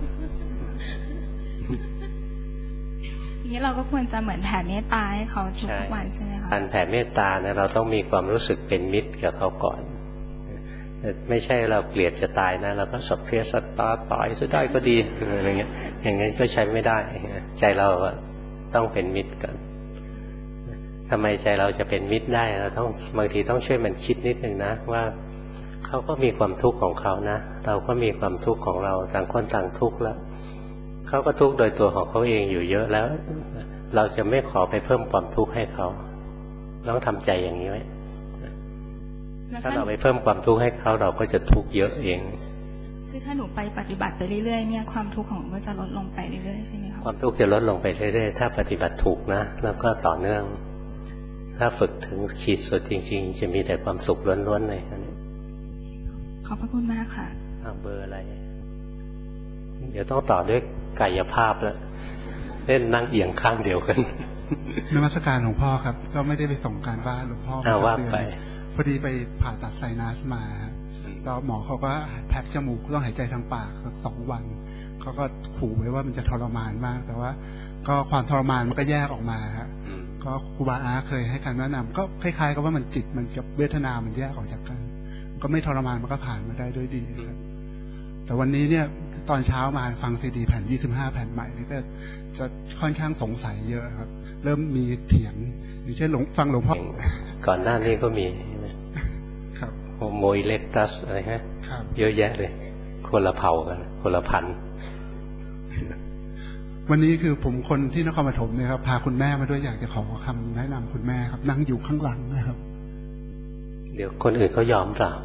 นี้เราก็ควรจะเหมือนแผ่เมตตาให้เขาทุกวันใช่ไหมคะการแผ่เมตตาเนี่ยเราต้องมีความรู้สึกเป็นมิตรกับเขาก่อนไม่ใช่เราเกลียดจะตายนะเราก็สัพเพสัตตาต่อยซะได้ก็ดีอะไรเงี้ยอย่างนั้นก็ใช้ไม่ได้ใจเราต้องเป็นมิตรกันทำไมใจเราจะเป็นมิตรได้เราต้องบางทีต้องช่วยมันคิดนิดนึงนะว่าเขาก็มีความทุกข์ของเขานะเราก็มีความทุกข์ของเราต่างคนต่างทุกข์แล้วเขาก็ทุกข์โดยตัวของเขาเองอยู่เยอะแล้วเราจะไม่ขอไปเพิ่มความทุกข์ให้เขาต้องทำใจอย่างนี้ไว้ถ้าเราไปเพิ่มความทุกข์ให้เขาเราก็จะทุกข์เยอะเองคือถ้าหนูไปปฏิบัติไปเรื่อยๆเนี่ยความทุกข์ของก็จะลดลงไปเรื่อยๆใช่ไหมคะความทุกข์จะลดลงไปเรื่อยๆถ้าปฏิบัติถูกนะแล้วก็ต่อเนื่องถ้าฝึกถึงขีดสุดจริงๆจะมีแต่ความสุขล้วนๆเลยขอบพระคุณมากค่ะเบอร์อะไรเดี๋ยวต้องต่อด้วยกายภาพแล้วเล่นนั่งเอียงข้างเดียวกันนมัสการหลวงพ่อครับก็ไม่ได้ไปส่งการบ้านหลวงพ่อมาว่าไปพอดีไปผ่าตัดไซนัสมาแล้วหมอเขาก็แพ็กจมูกต้องหายใจทางปากสองวันเขาก็ขู่ไว้ว่ามันจะทรมานมากแต่ว่าก็ความทรมานมันก็แยกออกมาฮะก็ครูบาอาเคยให้การแนะนำก็คล้ายๆกับว่ามันจิตมันกับเวทนามันแยกออกจากกันก็ไม่ทรมานมันก็ผ่านมาได้ด้วยดีครับแต่วันนี้เนี่ยตอนเช้ามาฟังซีดีแผ่นยี่สิบห้าแผ่นใหม่นี่ก็จะค่อนข้างสงสัยเยอะครับเริ่มมีเถียงอย่างเช่นหลวงฟังหลวงพ่อก่อนหน้านี้ก็มีครับโฮโมอิเล็กตัสอะไรฮะเยอะแยะเลยคนละเผ่ากันคนละพันวันนี้คือผมคนที่นครปฐมเนี่ยครับพาคุณแม่มาด้วยอยากจะขอคำแนะนำคุณแม่ครับนั่งอยู่ข้างหลังนะครับเดี๋ยวคนอื่นเขายอมเปล่า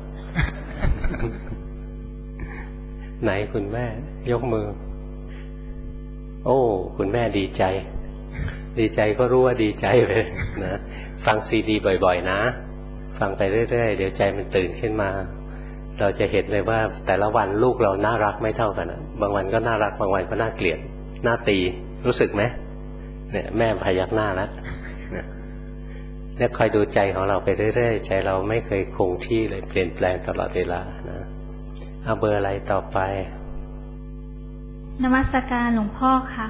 ไหนคุณแม่ยกมือโอ้คุณแม่ดีใจดีใจก็รู้ว่าดีใจไปนะฟังซีดีบ่อยๆนะฟังไปเรื่อยๆเดี๋ยวใจมันตื่นขึ้นมาเราจะเห็นเลยว่าแต่ละวันลูกเราน่ารักไม่เท่ากันบางวันก็น่ารักบางวันก็น่าเกลียดน่าตีรู้สึกไหมเนี่ยแม่พยักหน้าแล้วเนี่ยคอยดูใจของเราไปเรื่อยๆใจเราไม่เคยคงที่เลยเปลี่ยนแปลงตลอดเวลานะเอาเบอร์อะไรต่อไปนมัสการหลวงพ่อค่ะ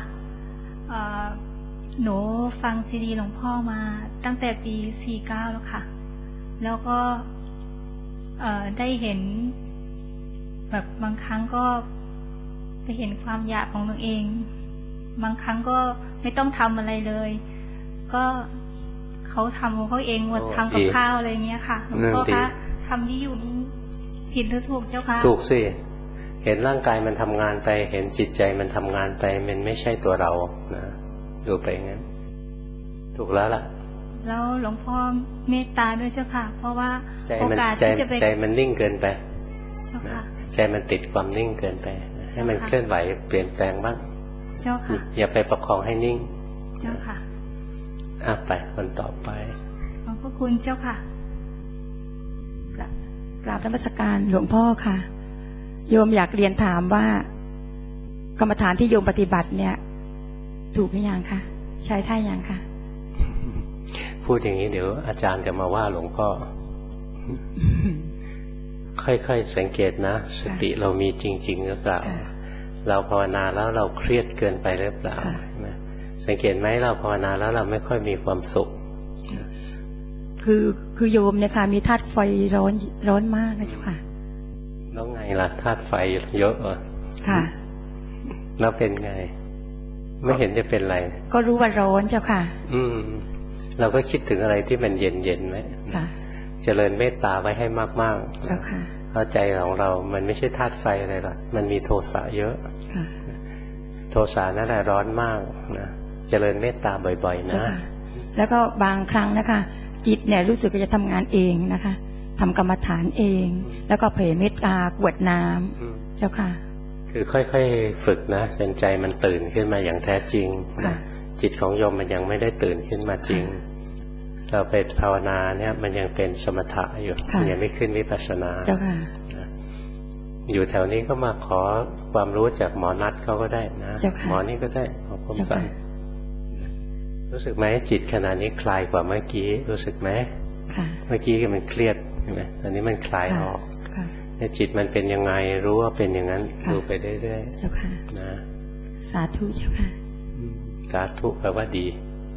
หนูฟังซีดีหลวงพ่อมาตั้งแต่ปีสี่เก้าแล้วค่ะแล้วก็ได้เห็นแบบบางครั้งก็ไปเห็นความอยากของตัวเองบางครั้งก็ไม่ต้องทำอะไรเลยก็เขาทำของเขาเองหมดทำกับข้าวอะไรเงี้ยค่ะหลวงพ่อคะทำที่อยู่นี้ผิดหรือถูกเจ้าคะถูกสิเห็นร่างกายมันทำงานไปเห็นจิตใจมันทำงานไปมันไม่ใช่ตัวเรานะดูไปงั้นถูกแล้วล่ะแล้วหลวงพ่อเมตตาด้วยเจ้าค่ะเพราะว่าโอกาสที่จะไปใจมันนิ่งเกินไปเจ้าค่ะใจมันติดความนิ่งเกินไปให้มันเคลื่อนไหวเปลี่ยนแปลงบ้างเจ้าค่ะอย่าไปประคองให้นิ่งเจ้าค่ะอ่ะไปคนต่อไปขอบพระคุณเจ้าค่ะกราบนมัสการหลวงพ่อค่ะโยมอยากเรียนถามว่ากรรมฐานที่โยมปฏิบัติเนี่ยถูกหรือยังคะใช้ท่ายังคะพูดอย่างนี้เดี๋ยวอาจารย์จะมาว่าหลวงพ่อ ค่อยๆสังเกตนะสติเรามีจริงๆหรือเปล่าเราภาวนาแล้วเราเครียดเกินไปหรือเปล่าสังเกตไหมเราภาวนาแล้วเราไม่ค่อยมีความสุขคือคือโยมเนี่ยค่ะมีธาตุไฟร้อนร้อนมากนะเจ้าค่ะแล้วไงล่ะธาตุไฟเยอะเหรอค่ะแล้วเป็นไงไม่เห็นจะเป็นไรก็รู้ว่าร้อนเจ้าค่ะอืมเราก็คิดถึงอะไรที่มันเย็นเย็นไหมค่ะเจริญเมตตาไว้ให้มากๆเจ้าค่ะเพราะใจของเรามันไม่ใช่ธาตุไฟอะไรหรอกมันมีโทสะเยอะค่ะโทสะนั่นแหละร้อนมากนะเจริญเมตตาบ่อยๆนะแล้วก็บางครั้งนะคะจิตเนี่ยรู้สึกว่าจะทำงานเองนะคะทำกรรมฐานเองแล้วก็เผยเมตตากวดน้ำเจ้าค่ะคือค่อยๆฝึกนะจนใจมันตื่นขึ้นมาอย่างแท้จริงจิตของโยมมันยังไม่ได้ตื่นขึ้นมาจริงเราไปภาวนาเนี่ยมันยังเป็นสมถะอยู่มันยังไม่ขึ้นวิปัสสนาเจ้าค่ะอยู่แถวนี้ก็มาขอความรู้จากหมอนัทเขาก็ได้นะหมอนี่ก็ได้ขอความสันรู้สึกไหมจิตขณะนี้คลายกว่าเมื่อกี้รู้สึกไหมเมื่อกี้มันเครียดใช่ไหมตอนนี้มันคลายออกเนี่ยจิตมันเป็นยังไงรู้ว่าเป็นอย่างนั้นดูไปเรื่อยๆนะสาธุเจ้าค่ะสาธุแปลว่าดี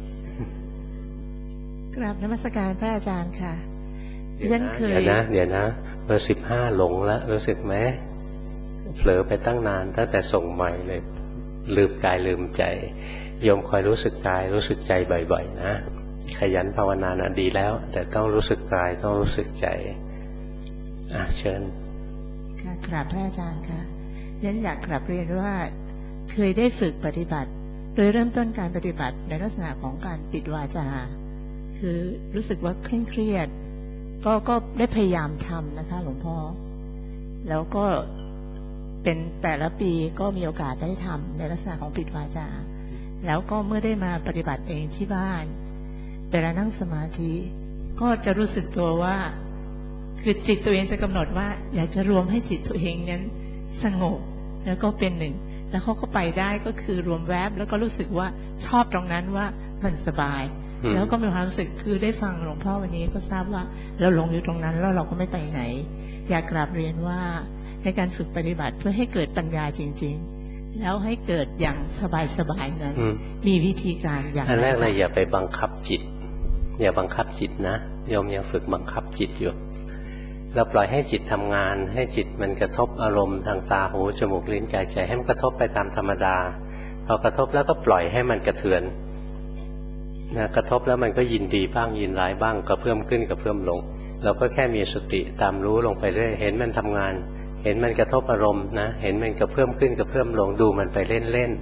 กราบนมัสการพระอาจารย์ค่ะฉันเคยเดี๋ยวนะเดี๋ยวนะเบอร์สิบห้าหลงแล้วรู้สึกไหมเผลอไปตั้งนานตั้งแต่ส่งใหม่เลยลืมกายลืมใจโยมคอยรู้สึกกายรู้สึกใจบ่อยๆนะขยันภาวนานะดีแล้วแต่ต้องรู้สึกกายต้องรู้สึกใจอ่ะเชิญค่ะกราบพระอาจารย์ค่ะฉันอยากกราบเรียนว่าเคยได้ฝึกปฏิบัติโดยเริ่มต้นการปฏิบัติในลักษณะของการปิดวาจาคือรู้สึกว่าเคร่งเครียดก็ก็ได้พยายามทำนะคะหลวงพ่อแล้วก็เป็นแต่ละปีก็มีโอกาสได้ทำในลักษณะของปิดวาจาแล้วก็เมื่อได้มาปฏิบัติเองที่บ้านเวลานั่งสมาธิก็จะรู้สึกตัวว่าคือจิตตัวเองจะกำหนดว่าอยากจะรวมให้จิตตัวเองนั้นสงบแล้วก็เป็นหนึ่งแล้วเขาก็ไปได้ก็คือรวมแวบแล้วก็รู้สึกว่าชอบตรงนั้นว่ามันสบายแล้วก็มีความรู้สึกคือได้ฟังหลวงพ่อวันนี้ก็ทราบว่าเราลงอยู่ตรงนั้นแล้วเราก็ไม่ไปไหนอยากกราบเรียนว่าในการฝึกปฏิบัติเพื่อให้เกิดปัญญาจริงๆแล้วให้เกิดอย่างสบายๆนั้นมีวิธีการอย่างไรอันแรกเลยอย่าไปบังคับจิตอย่าบังคับจิตนะโยมยังฝึกบังคับจิตอยู่เราปล่อยให้จิตทำงานให้จิตมันกระทบอารมณ์ทางตาหูจมูกลิ้นกายใจให้มันกระทบไปตามธรรมดาพอกระทบแล้วก็ปล่อยให้มันกระเทือนนะกระทบแล้วมันก็ยินดีบ้างยินร้ายบ้างกระเพื่อมขึ้นกระเพื่อมลงเราก็แค่มีสติตามรู้ลงไปเรื่อยเห็นมันทำงานเห็นมันกระทบอารมณ์นะเห็นมันกระเพื่อมขึ้นกระเพื่อมลงดูมันไปเล่นๆ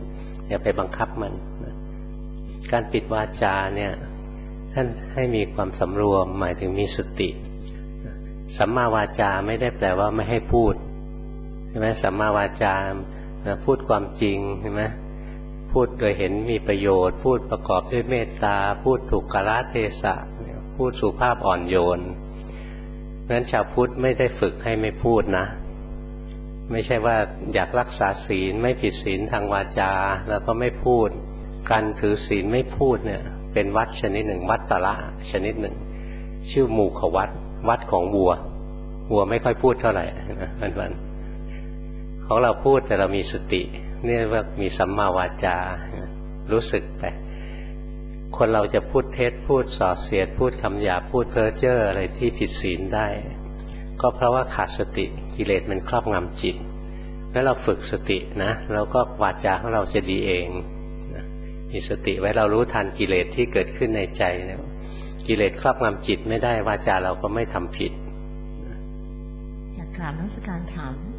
อย่าไปบังคับมันการปิดวาจาเนี่ยท่านให้มีความสำรวมหมายถึงมีสติสัมมาวาจาไม่ได้แปลว่าไม่ให้พูดใช่ไหมสัมมาวาจาพูดความจริงใช่ไหมพูดโดยเห็นมีประโยชน์พูดประกอบด้วยเมตตาพูดถูกกาลเทศะพูดสุภาพอ่อนโยนเพราะฉะนั้นชาวพุทธไม่ได้ฝึกให้ไม่พูดนะไม่ใช่ว่าอยากรักษาศีลไม่ผิดศีลทางวาจาแล้วก็ไม่พูดการถือศีลไม่พูดเนี่ยเป็นวัดชนิดหนึ่งวัดตละชนิดหนึ่งชื่อมูขวัดวัดของวัววัวไม่ค่อยพูดเท่าไหร่นะวันๆของเราพูดแต่เรามีสตินี่ว่ามีสัมมาวาจารู้สึกไปคนเราจะพูดเท็จพูดส่อเสียดพูดคำหยาบพูดเพ้อเจ้ออะไรที่ผิดศีลได้ก็เพราะว่าขาดสติกิเลสมันครอบงำจิตแล้วเราฝึกสตินะเราก็วาจาของเราจะดีเองมีสติไว้เรารู้ทันกิเลสที่เกิดขึ้นในใจเนี่ยกิเลสครอบงำจิตไม่ได้วาจาเราก็ไม่ทำผิดจากกราบนมัสการถาม